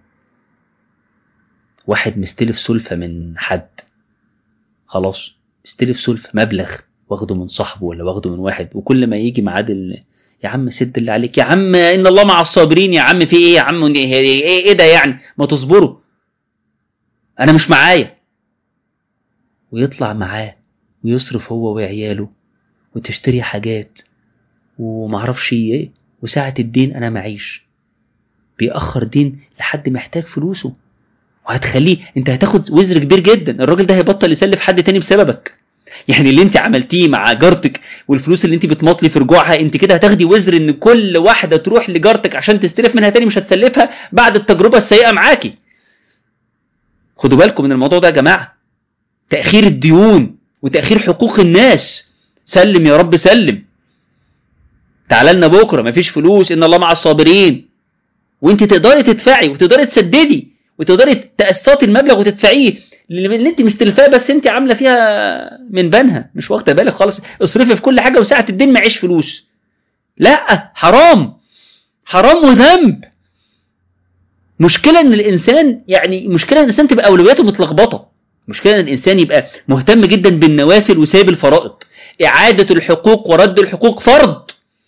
واحد مستلف سلفة من حد، خلاص مستلف سلفة مبلغ واخده من صاحبه ولا واخده من واحد، وكل ما يجي ميعاد يا عم سد اللي عليك، يا عم إن الله مع الصابرين، يا عم في ايه، يا عم ايه ده يعني، ما تصبروا انا مش معايا. ويطلع معاه ويصرف هو وعياله وتشتري حاجات ومعرفش ايه، وساعة الدين انا معيش. بيأخر دين لحد محتاج فلوسه، وهتخليه انت هتاخد وزر كبير جدا. الراجل ده هيبطل يسلف حد تاني بسببك. يعني اللي انت عملتيه مع جارتك والفلوس اللي انت بتمطلي في رجوعها، انت كده هتاخدي وزر ان كل واحدة تروح لجارتك عشان تستلف منها تاني مش هتسلفها بعد التجربة السيئة معاكي. خدوا بالكم من الموضوع ده يا جماعة. تأخير الديون وتأخير حقوق الناس. سلم يا رب سلم، تعال لنا بكرة مفيش فلوس، ان الله مع الصابرين. وانت تقدري تدفعي وتقدري تسددي وتقدري تقسطي المبلغ وتدفعيه اللي انت مستلفاه، بس انت عامله فيها من بنها، مش واخده بالك خالص. اصرفي في كل حاجه وساعه الدين معيش فلوس. لا، حرام، حرام وذنب. مشكله ان الانسان تبقى اولوياته متلخبطه. مشكله ان الانسان يبقى مهتم جدا بالنوافل وسايب الفرائض. اعاده الحقوق ورد الحقوق فرض،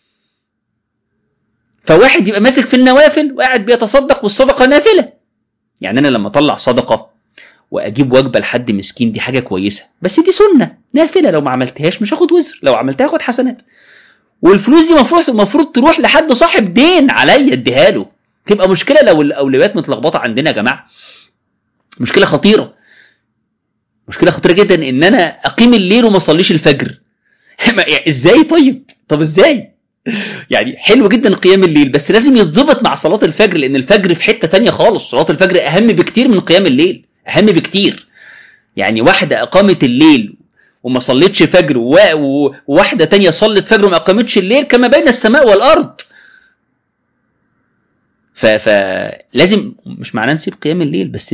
فواحد يبقى ماسك في النوافل وقاعد بيتصدق والصدقه نافله. يعني انا لما اطلع صدقه واجيب وجبه لحد مسكين دي حاجه كويسه، بس دي سنه نافله، لو ما عملتهاش مش هاخد وزر، لو عملتها هاخد حسنات. والفلوس دي المفروض تروح لحد صاحب دين عليا اديها له. تبقى مشكله لو الاولويات متلخبطه عندنا يا جماعه. مشكله خطيره، مشكله خطيره جدا ان انا اقيم الليل وما اصليش الفجر. ازاي؟ طب ازاي؟ يعني حلو جدا قيام الليل، بس لازم يتظبط مع صلاه الفجر، لان الفجر في حته تانية خالص. صلاه الفجر اهم بكتير من قيام الليل، اهم بكتير. يعني واحده اقامت الليل وما صليتش فجر وواحدة تانية صلت فجر وما أقامتش الليل كما بين السماء والأرض. فلازم مش معناه نسيب قيام الليل، بس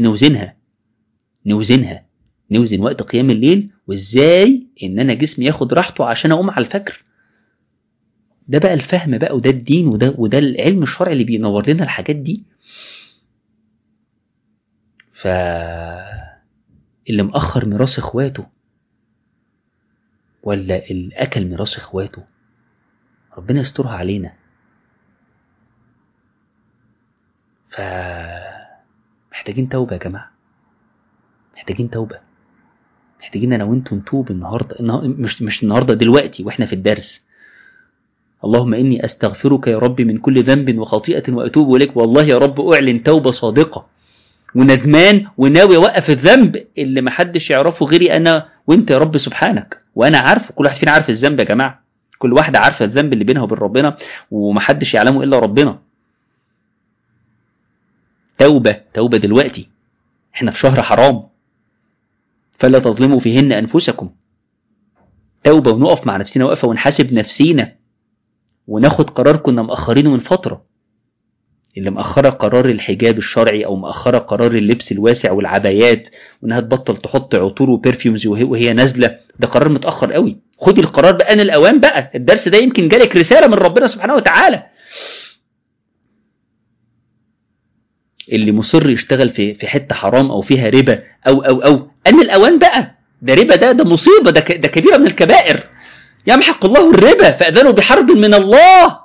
نوزن وقت قيام الليل وإزاي إن أنا جسمي ياخد راحته عشان أقوم على الفجر. ده بقى الفهم بقى، وده الدين، وده العلم الشرعي اللي بينور لنا الحاجات دي. اللي مأخر ميراث اخواته ولا اللي أكل ميراث اخواته، ربنا يسترها علينا. محتاجين توبة يا جماعة، محتاجين توبة، محتاجين أنا وأنتم نتوب النهاردة، مش النهاردة، دلوقتي وإحنا في الدرس. اللهم إني أستغفرك يا رب من كل ذنب وخطيئة وأتوب إليك. والله يا رب أعلن توبة صادقة وندمان وناوي أوقف الذنب اللي محدش يعرفه غيري أنا وإنت يا رب سبحانك، وأنا عارف، كل واحد فينا عارف الذنب يا جماعة، كل واحدة عارفة الذنب اللي بينها وبين ربنا ومحدش يعلمه إلا ربنا. توبة دلوقتي، إحنا في شهر حرام، فلا تظلموا فيهن أنفسكم. توبة ونقف مع نفسنا وقفة ونحاسب نفسينا وناخد قرار كنا مأخرينه من فترة. اللي مأخرة قرار الحجاب الشرعي أو مأخرة قرار اللبس الواسع والعبايات وإنها تبطل تحط عطور وبرفيومز وهي نازلة، ده قرار متأخر قوي. خدي القرار بآن الأوان بقى. الدرس ده يمكن جالك رسالة من ربنا سبحانه وتعالى. اللي مصر يشتغل في حتة حرام أو فيها ربا أو آن الأوان بقى. ده ربا، ده مصيبة، ده كبيرة من الكبائر. يمحق الله الربا فأذنوا بحرب من الله.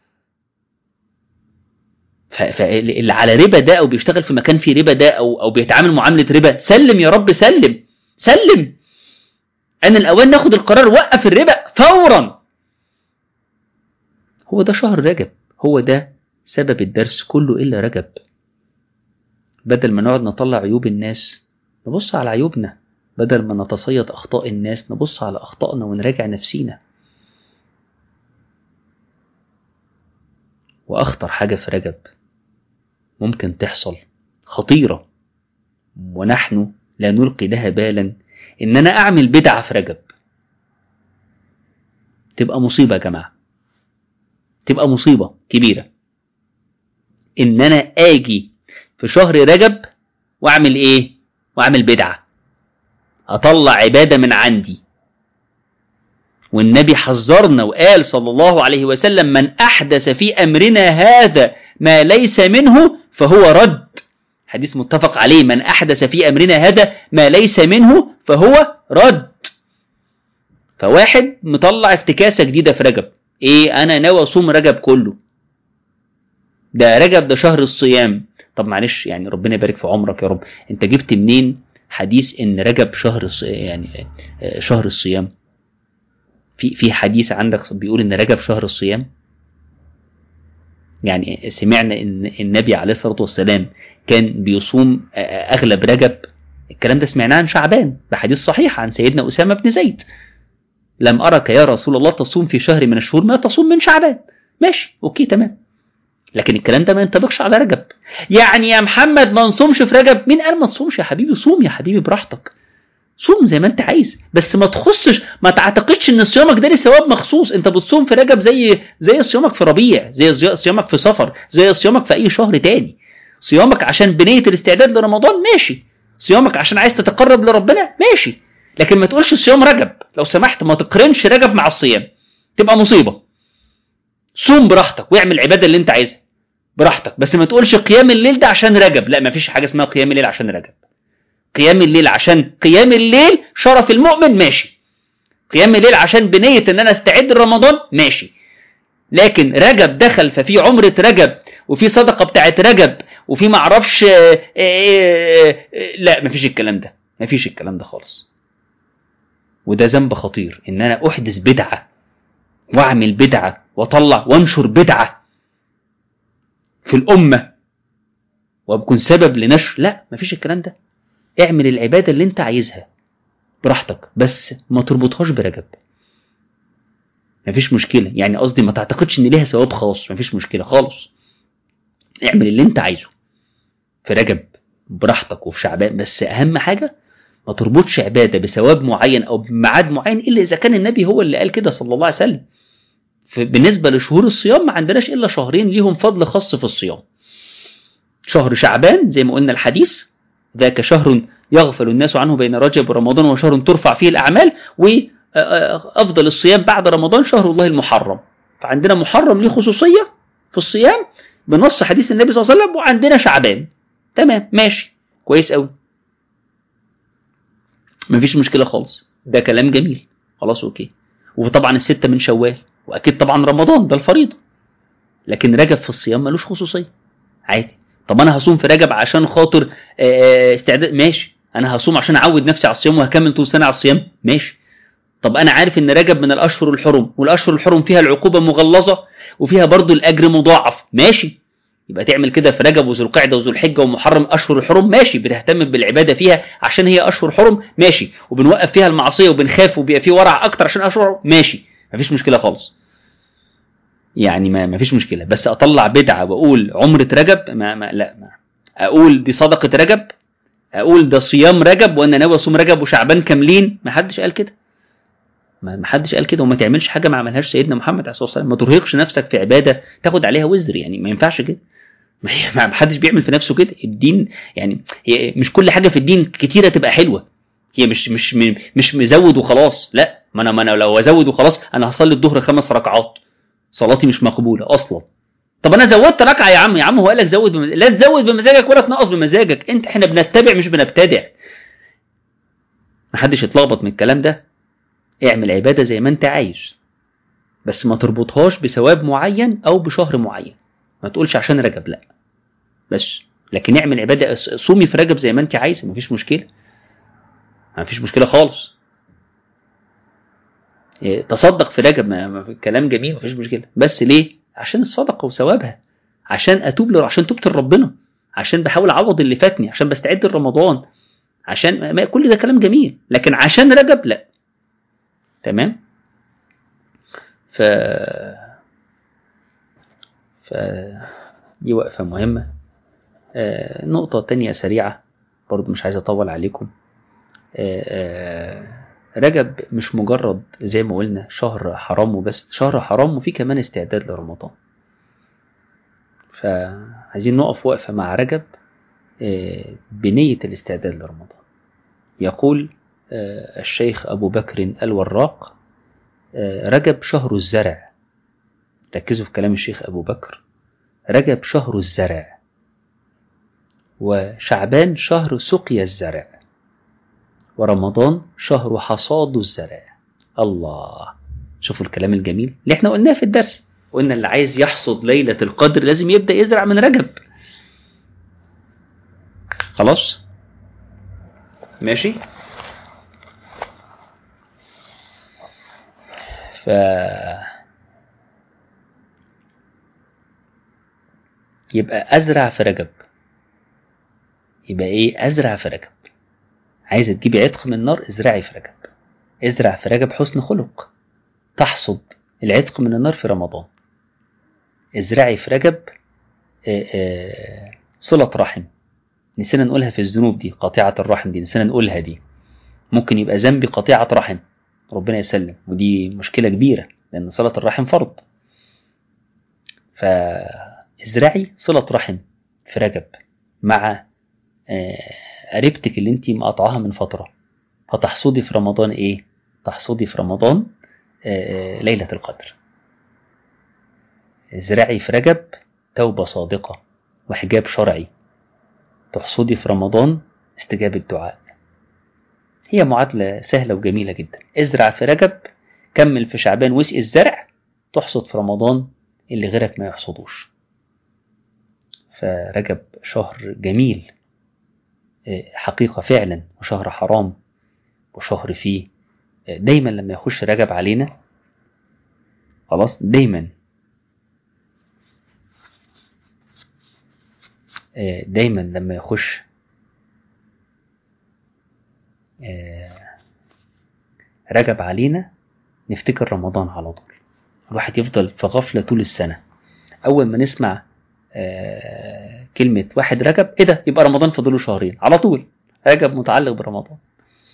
فاللي على ربا ده أو بيشتغل في مكان فيه ربا ده أو بيتعامل معاملة ربا، سلم يا رب، سلم. أنا الأوان ناخد القرار، وقف الربا فورا. هو ده شهر رجب، هو ده سبب الدرس كله إلا رجب. بدل ما نقعد نطلع عيوب الناس نبص على عيوبنا، بدل ما نتصيد أخطاء الناس نبص على أخطائنا ونراجع نفسينا. وأخطر حاجة في رجب ممكن تحصل، خطيرة ونحن لا نلقي لها بالا، إن أنا أعمل بدعة في رجب. تبقى مصيبة يا جماعة، تبقى مصيبة كبيرة إن أنا آجي في شهر رجب وأعمل إيه؟ وأعمل بدعة، أطلع عبادة من عندي. والنبي حذرنا وقال صلى الله عليه وسلم: من أحدث في أمرنا هذا ما ليس منه فهو رد. حديث متفق عليه: من أحدث في أمرنا هذا ما ليس منه فهو رد. فواحد مطلع افتكاسة جديدة في رجب، إيه؟ أنا ناوي أصوم رجب كله. ده رجب ده شهر الصيام. طب معلش يعني ربنا يبارك في عمرك يا رب، أنت جبت منين حديث إن رجب شهر الصيام؟ في حديث عندك بيقول إن رجب شهر الصيام؟ يعني سمعنا إن النبي عليه الصلاة والسلام كان بيصوم أغلب رجب؟ الكلام ده سمعناه عن شعبان بحديث صحيح عن سيدنا أسامة بن زيد: لم أرك يا رسول الله تصوم في شهر من الشهور ما تصوم من شعبان. ماشي، أوكي، تمام. لكن الكلام ده ما ينطبقش على رجب. يعني يا محمد ما نصومش في رجب؟ مين قال ما تصومش يا حبيبي؟ صوم يا حبيبي براحتك، صوم زي ما انت عايز، بس ما تخصش، ما تعتقدش ان صيامك ده ليه ثواب مخصوص. انت بتصوم في رجب زي صيامك في ربيع، زي صيامك في صفر، زي صيامك في اي شهر تاني. صيامك عشان بنية الاستعداد لرمضان ماشي، صيامك عشان عايز تتقرب لربنا ماشي، لكن ما تقولش صيام رجب. لو سمحت ما تقرنش رجب مع الصيام، تبقى مصيبة. صوم براحتك واعمل العبادة اللي انت عايزها براحتك، بس ما تقولش قيام الليل ده عشان رجب. لا، ما فيش حاجة اسمها قيام الليل عشان رجب. قيام الليل عشان قيام الليل شرف المؤمن ماشي، قيام الليل عشان بنية ان انا استعد لرمضان ماشي، لكن رجب دخل ففي عمرة رجب وفي صدقة بتاعت رجب وفي معرفش لا، مفيش الكلام ده، مفيش الكلام ده خالص. وده ذنب خطير ان انا احدث بدعة واعمل بدعة واطلع وانشر بدعة في الامة وابكون سبب لنشر. لا، مفيش الكلام ده. اعمل العبادة اللي انت عايزها براحتك، بس ما تربطهاش برجب. مفيش مشكلة، يعني قصدي ما تعتقدش ان ليها ثواب خاص، مفيش مشكلة خالص. اعمل اللي انت عايزه في رجب براحتك وفي شعبان، بس اهم حاجة ما تربطش عبادة بثواب معين أو بميعاد معين إلا إذا كان النبي هو اللي قال كده صلى الله عليه وسلم. بالنسبة لشهور الصيام ما عندناش إلا شهرين ليهم فضل خاص في الصيام. شهر شعبان زي ما قلنا الحديث، ذاك شهر يغفل الناس عنه بين رجب ورمضان وشهر ترفع فيه الأعمال، وأفضل الصيام بعد رمضان شهر الله المحرم. فعندنا محرم ليه خصوصية في الصيام بنص حديث النبي صلى الله عليه وسلم، وعندنا شعبان. تمام ماشي كويس قوي، مفيش مشكلة خالص، ده كلام جميل خلاص اوكي. وطبعا الستة من شوال، واكيد طبعا رمضان ده الفريضة، لكن رجب في الصيام ملوش خصوصية عادي. طب انا هصوم في رجب عشان خاطر استعداد، ماشي. انا هصوم عشان اعود نفسي على الصيام وهكمل طول سنة على الصيام، ماشي. طب انا عارف ان رجب من الاشهر الحرم، والاشهر الحرم فيها العقوبة مغلظة وفيها برضو الاجر مضاعف، ماشي. يبقى تعمل كده في رجب وذو القعده وذو الحجه ومحرم اشهر الحرم، ماشي. بنهتم بالعباده فيها عشان هي اشهر حرم، ماشي. وبنوقف فيها المعصيه وبنخاف وبيبقى فيه ورع اكتر عشان اشهر، ماشي. مفيش مشكله خالص يعني، ما فيش مشكله. بس اطلع بدعه واقول عمره رجب، لا اقول دي صدقه رجب، اقول ده صيام رجب وانا ناوي اصوم رجب وشعبان كاملين، ما حدش قال كده. ما حدش قال كده. وما تعملش حاجه ما عملهاش سيدنا محمد عليه الصلاه والسلام. ما ترهقش نفسك في عباده تاخد عليها وزر، يعني ما ينفعش كده. ما حدش بيعمل في نفسه كده. الدين يعني هي مش كل حاجه في الدين كتيره تبقى حلوه. هي مش مزود وخلاص، لا. ما انا لو ازود وخلاص انا هصلي الظهر 5 ركعات، صلاتي مش مقبوله اصلا. طب انا زودت ركعه يا عم هو قال لك زود لا تزود بمزاجك ولا تنقص بمزاجك. احنا بنتبع مش بنبتدع. ما حدش يتلخبط من الكلام ده. اعمل عباده زي ما انت عايز، بس ما تربطهاش بثواب معين او بشهر معين. ما تقولش عشان رجب، لا بس. لكن اعمل عباده، صومي في رجب زي ما انت عايزه، مفيش مشكله، مفيش مشكله خالص. تصدق في رجب، كلام جميل، مفيش مشكله. بس ليه؟ عشان الصدقه وثوابها، عشان اتوب عشان توبت لربنا، عشان بحاول اعوض اللي فاتني، عشان بستعد لرمضان، عشان ما كل ده كلام جميل. لكن عشان رجب لا. تمام. ف دي وقفه مهمه. نقطه تانية سريعه برضو، مش عايز اطول عليكم. رجب مش مجرد زي ما قلنا شهر حرام وبس، شهر حرام وفيه كمان استعداد لرمضان. فعايزين نقف وقفة مع رجب بنية الاستعداد لرمضان. يقول الشيخ أبو بكر الوراق: رجب شهر الزرع. ركزوا في كلام الشيخ أبو بكر. رجب شهر الزرع، وشعبان شهر سقي الزرع، ورمضان شهر حصاد الزرع. الله، شوفوا الكلام الجميل اللي احنا قلناه في الدرس. قلنا اللي عايز يحصد ليلة القدر لازم يبدأ يزرع من رجب. خلاص ماشي. يبقى أزرع في رجب. يبقى ايه؟ أزرع في رجب. عايزة تجيبي عتق من النار، ازرعي في رجب. ازرع في رجب حسن خلق، تحصد العتق من النار في رمضان. ازرعي في رجب صلة رحم. نسينا نقولها في الذنوب دي، قطيعة الرحم دي نسينا نقولها. دي ممكن يبقى ذنبي قطيعة رحم، ربنا يسلم، ودي مشكلة كبيرة لأن صلة الرحم فرض. فازرعي صلة رحم في رجب مع قريبتك اللي انتي مقاطعاها من فترة، فتحصدي في رمضان ايه؟ تحصدي في رمضان ليلة القدر. ازرعي في رجب توبة صادقة وحجاب شرعي، تحصدي في رمضان استجابة الدعاء. هي معادلة سهلة وجميلة جدا. ازرع في رجب، كمل في شعبان واسقي الزرع، تحصد في رمضان اللي غيرك ما يحصدوش. فرجب شهر جميل حقيقة فعلا، وشهر حرام، وشهر فيه دايما لما يخش رجب علينا خلاص دايما لما يخش رجب علينا نفتكر رمضان على طول. الواحد يفضل في غفلة طول السنة. أول ما نسمع كلمة 1 رجب، إيه ده؟ يبقى رمضان فضله شهرين على طول. رجب متعلق برمضان.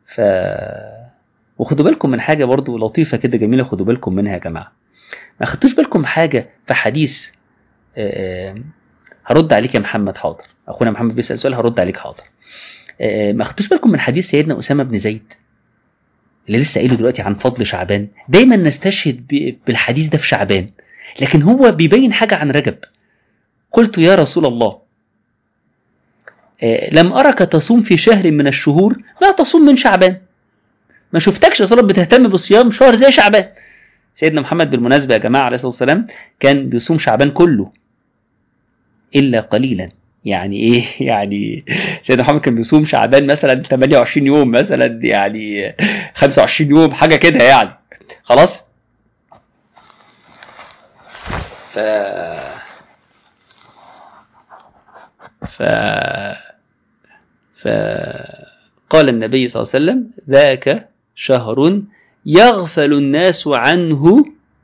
وخدوا بالكم من حاجة برضو لطيفة كده جميلة، خدوا بالكم منها يا جماعة. ما خدتوش بالكم حاجة في حديث هرد عليك يا محمد، حاضر. أخونا محمد بيسأل سؤال هرد عليك، حاضر. ما خدتوش بالكم من حديث سيدنا أسامة بن زيد اللي لسه قايله دلوقتي عن فضل شعبان؟ دايما نستشهد بالحديث ده في شعبان، لكن هو بيبين حاجة عن رجب. قلت يا رسول الله لم أرك تصوم في شهر من الشهور ما تصوم من شعبان. ما شفتكش يا رسول الله بتهتم بالصيام شهر زي شعبان. سيدنا محمد بالمناسبة يا جماعة عليه الصلاة والسلام كان بيصوم شعبان كله إلا قليلا. يعني إيه؟ يعني سيدنا محمد كان بيصوم شعبان مثلا 28 يوم مثلا، يعني 25 يوم حاجة كده يعني. خلاص. فقال النبي صلى الله عليه وسلم ذاك شهر يغفل الناس عنه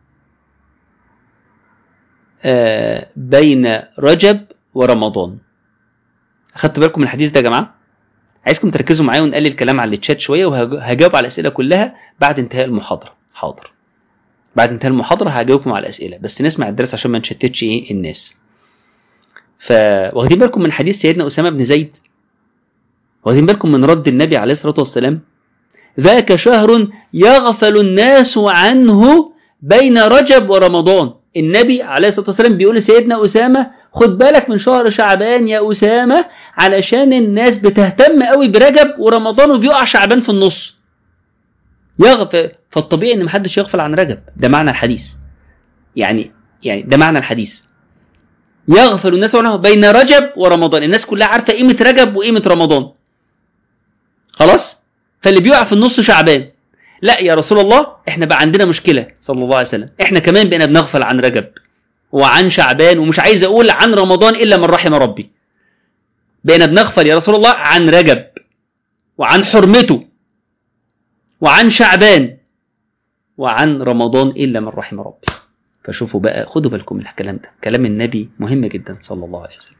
بين رجب ورمضان. أخدت بالكم من الحديث ده يا جماعة؟ عايزكم تركزوا معايا ونقلل الكلام على الشات شوية، وهجاوب على الأسئلة كلها بعد انتهاء المحاضرة. حاضر، بعد انتهاء المحاضرة هجاوبكم على الأسئلة، بس نسمع الدرس عشان ما نشتتش الناس. واخدين بالكم من حديث سيدنا أسامة بن زيد؟ واخدين بالكم من رد النبي عليه الصلاة والسلام ذاك شهر يغفل الناس عنه بين رجب ورمضان. النبي عليه الصلاة والسلام بيقول لسيدنا أسامة خد بالك من شهر شعبان يا أسامة، علشان الناس بتهتم قوي برجب ورمضان وبيقع شعبان في النص. يغفل، فالطبيعي ان محدش يغفل عن رجب. ده معنى الحديث، يعني ده معنى الحديث. يغفل الناس عنه بين رجب ورمضان. الناس كلها عارفة قيمة رجب وقيمة رمضان، خلاص. فاللي بيقع في النص شعبان. لا يا رسول الله احنا بقى عندنا مشكلة صلى الله عليه وسلم، احنا كمان بقينا بنغفل عن رجب وعن شعبان، ومش عايز اقول عن رمضان الا من رحم ربي. بقينا بنغفل يا رسول الله عن رجب وعن حرمته وعن شعبان وعن رمضان الا من رحم ربي. فشوفوا بقى، خدوا بالكم من الكلام ده، كلام النبي مهم جدا صلى الله عليه وسلم.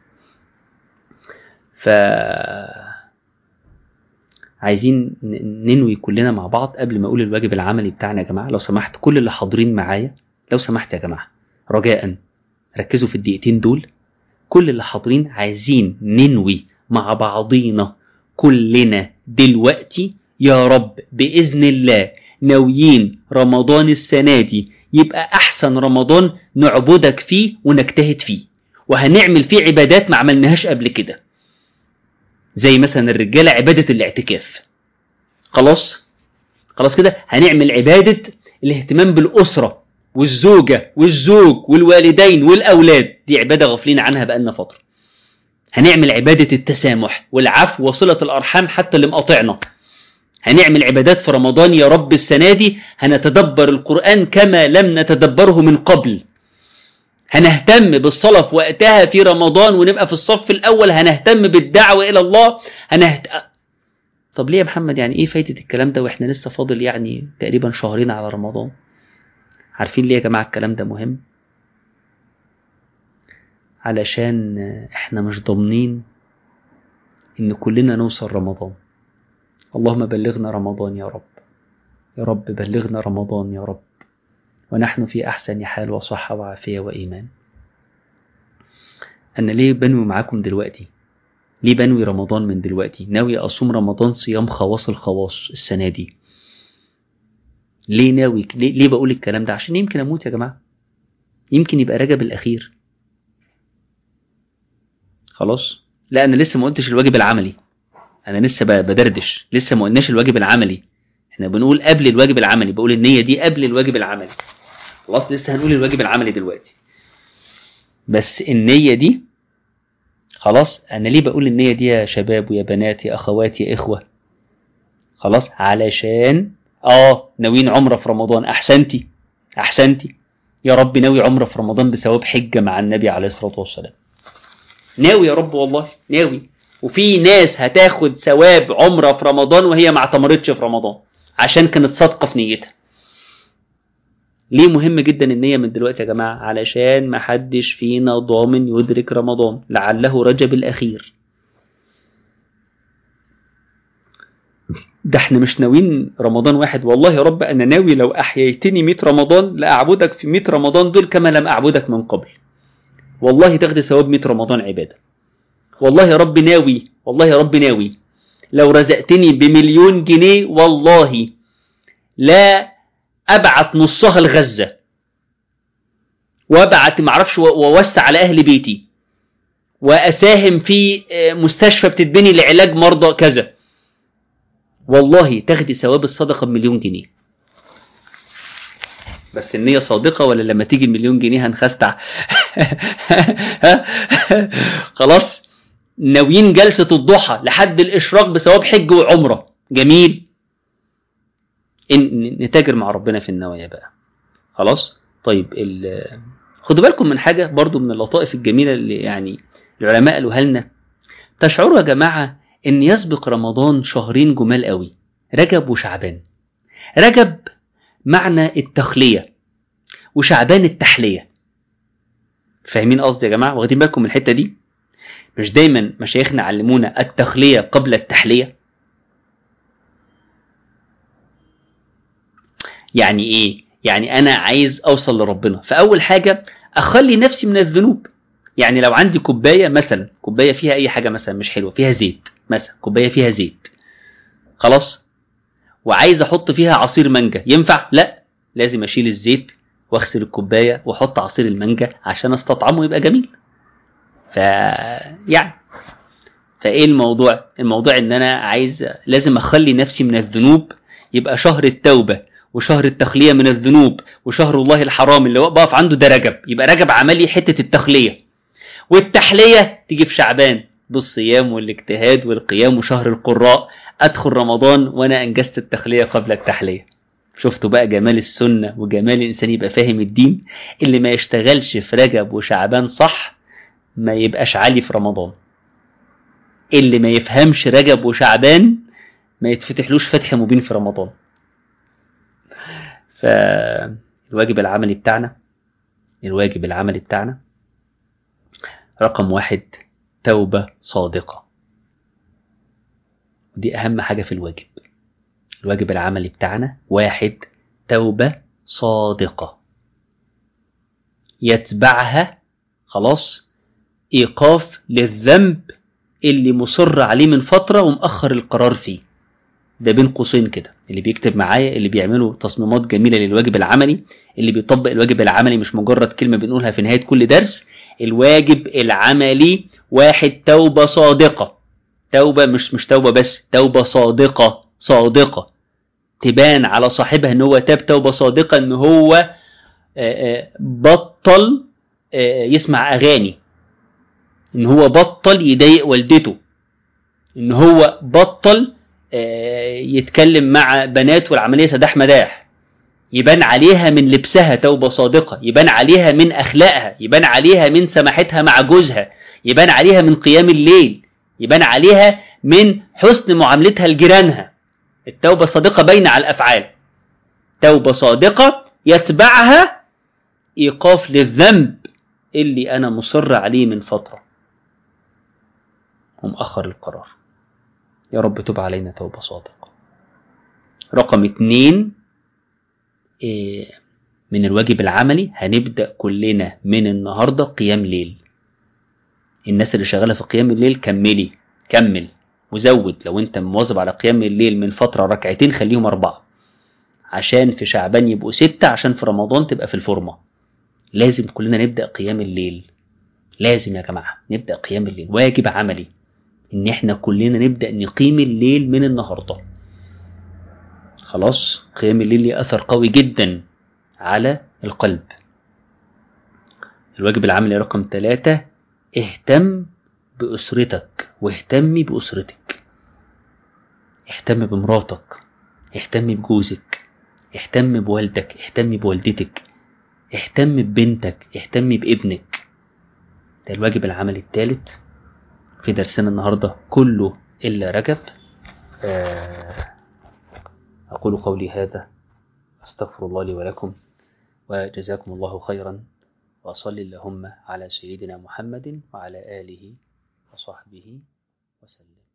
عايزين ننوي كلنا مع بعض قبل ما اقول الواجب العملي بتاعنا يا جماعه. لو سمحت كل اللي حاضرين معايا، لو سمحت يا جماعه رجاء ركزوا في الدقيقتين دول. كل اللي حاضرين عايزين ننوي مع بعضينا كلنا دلوقتي يا رب باذن الله ناويين رمضان السنه دي يبقى احسن رمضان نعبدك فيه ونجتهد فيه، وهنعمل فيه عبادات ما عملناهاش قبل كده، زي مثلا الرجالة عبادة الاعتكاف. خلاص كده هنعمل عبادة الاهتمام بالأسرة والزوجة والزوج والوالدين والأولاد، دي عبادة غافلين عنها بقالنا فترة. هنعمل عبادة التسامح والعفو وصلة الأرحام حتى اللي مقاطعنا. هنعمل عبادات في رمضان يا رب السنة دي، هنتدبر القرآن كما لم نتدبره من قبل. هنهتم بالصلاة في وقتها في رمضان ونبقى في الصف الأول. هنهتم بالدعوة إلى الله. طب ليه يا محمد؟ يعني إيه فايدة الكلام ده وإحنا لسه فاضل يعني تقريبا شهرين على رمضان؟ عارفين ليه يا جماعة الكلام ده مهم؟ علشان إحنا مش ضامنين إن كلنا نوصل رمضان. اللهم بلغنا رمضان يا رب، يا رب بلغنا رمضان يا رب، ونحن في أحسن حال وصحة وعافية وإيمان. أنا ليه بنوي معاكم دلوقتي؟ ليه بنوي رمضان من دلوقتي؟ ناوي أصوم رمضان صيام خواص الخواص السنة دي. ليه ناوي؟ ليه بقول الكلام ده؟ عشان يمكن أموت يا جماعة، يمكن يبقى رجب الأخير. خلاص. لا أنا لسه ما قلتش الواجب العملي، أنا لسه بدردش، لسه ما قلناش الواجب العملي. احنا بنقول قبل الواجب العملي، بقول النية دي قبل الواجب العملي. خلاص لسه هنقول الواجب العملي دلوقتي، بس النية دي خلاص. أنا ليه بقول النية دي يا شباب ويا بنات يا أخوات يا إخوة؟ خلاص علشان ناويين عمرة في رمضان. أحسنتي يا رب، ناوي عمرة في رمضان بثواب حجة مع النبي عليه الصلاة والسلام. ناوي يا رب والله ناوي. وفي ناس هتاخد ثواب عمرة في رمضان وهي ما اعتمرتش في رمضان عشان كانت صادقة في نيتها. ليه مهم جدا النية من دلوقتي يا جماعة؟ علشان ما حدش فينا ضامن يدرك رمضان، لعله رجب الأخير. ده احنا مش ناويين رمضان واحد، والله يا رب أنا ناوي لو أحييتني 100 رمضان لأعبدك في 100 رمضان دول كما لم أعبدك من قبل. والله تاخد ثواب 100 رمضان عبادة. والله يا رب ناوي، والله يا رب ناوي لو رزقتني ب1,000,000 جنيه والله لا أبعت نصها لغزة، وأبعت معرفش ووسع على أهل بيتي، وأساهم في مستشفى بتتبني لعلاج مرضى كذا، والله تاخدي ثواب الصدقة ب1,000,000 جنيه. بس النية صادقة ولا لما تيجي 1,000,000 جنيه هنخستع؟ خلاص ناويين جلسة الضحى لحد الإشراق بثواب حج وعمرة، جميل. نتاجر مع ربنا في النوايا بقى. خلاص طيب خدوا بالكم من حاجة برضو من اللطائف الجميلة اللي يعني العلماء قالوها لنا. تشعروا يا جماعة ان يسبق رمضان شهرين جمال قوي، رجب وشعبان. رجب معنى التخلية، وشعبان التحلية. فاهمين قصدي يا جماعة؟ واخدين بالكم من الحتة دي؟ مش دايما مشايخنا علمونا التخلية قبل التحلية؟ يعني ايه؟ يعني انا عايز اوصل لربنا، فاول حاجة اخلي نفسي من الذنوب. يعني لو عندي كوباية مثلا، كوباية فيها اي حاجة مثلا مش حلوة، فيها زيت مثلا، كوباية فيها زيت خلاص، وعايز احط فيها عصير مانجا، ينفع؟ لا، لازم اشيل الزيت واغسل الكوباية واحط عصير المانجا عشان استطعمه يبقى جميل. يعني فايه الموضوع؟ الموضوع ان انا عايز لازم اخلي نفسي من الذنوب. يبقى شهر التوبة وشهر التخلية من الذنوب وشهر الله الحرام اللي بقف عنده ده رجب. يبقى رجب عملي حتة التخلية، والتحلية تيجي في شعبان بالصيام والاجتهاد والقيام وشهر القراء. ادخل رمضان وانا انجزت التخلية قبل التحلية. شفتوا بقى جمال السنة وجمال الانسان يبقى فاهم الدين؟ اللي ما يشتغلش في رجب وشعبان صح ما يبقاش عالي في رمضان. اللي ما يفهمش رجب وشعبان ما يتفتحلوش فتح مبين في رمضان. فالواجب العملي بتاعنا، الواجب العملي بتاعنا رقم 1 توبة صادقة. دي أهم حاجة في الواجب. الواجب العملي بتاعنا 1 توبة صادقة، يتبعها خلاص إيقاف للذنب اللي مصر عليه من فترة ومأخر القرار فيه. ده بين قوسين كده، اللي بيكتب معايا، اللي بيعملوا تصميمات جميلة للواجب العملي، اللي بيطبق الواجب العملي مش مجرد كلمة بنقولها في نهاية كل درس. الواجب العملي 1 توبة صادقة. توبة مش توبة بس، توبة صادقة، صادقة تبان على صاحبها ان هو تاب توبة صادقة، ان هو بطل يسمع اغاني، ان هو بطل يضايق والدته، ان هو بطل يتكلم مع بنات والعملية سداح مداح. يبان عليها من لبسها توبة صادقة، يبان عليها من أخلاقها، يبان عليها من سماحتها مع جوزها، يبان عليها من قيام الليل، يبان عليها من حسن معاملتها لجيرانها. التوبة الصادقة باينة على الأفعال. توبة صادقة يتبعها إيقاف للذنب اللي أنا مصر عليه من فترة ومأخر القرار. يا رب تب علينا توبة صادقة. رقم 2 من الواجب العملي، هنبدأ كلنا من النهاردة قيام ليل. الناس اللي شغالة في قيام الليل كمل وزود. لو انت مواظب على قيام الليل من فترة 2 خليهم 4، عشان في شعبان يبقوا 6، عشان في رمضان تبقى في الفورمة. لازم كلنا نبدأ قيام الليل، لازم يا جماعة نبدأ قيام الليل. واجب عملي ان احنا كلنا نبدأ نقيم الليل من النهاردة. خلاص قيام الليل ليه أثر قوي جدا على القلب. الواجب العملي رقم 3 اهتم بأسرتك واهتمي بأسرتك. اهتم بمراتك، اهتم بجوزك، اهتم بوالدك، اهتم بوالدتك، اهتم ببنتك، اهتم بابنك. ده الواجب العملي الثالث في درسنا النهاردة كله إلا رجب. أقول قولي هذا، أستغفر الله لي ولكم، وجزاكم الله خيرا، وصل اللهم على سيدنا محمد وعلى آله وصحبه وسلم.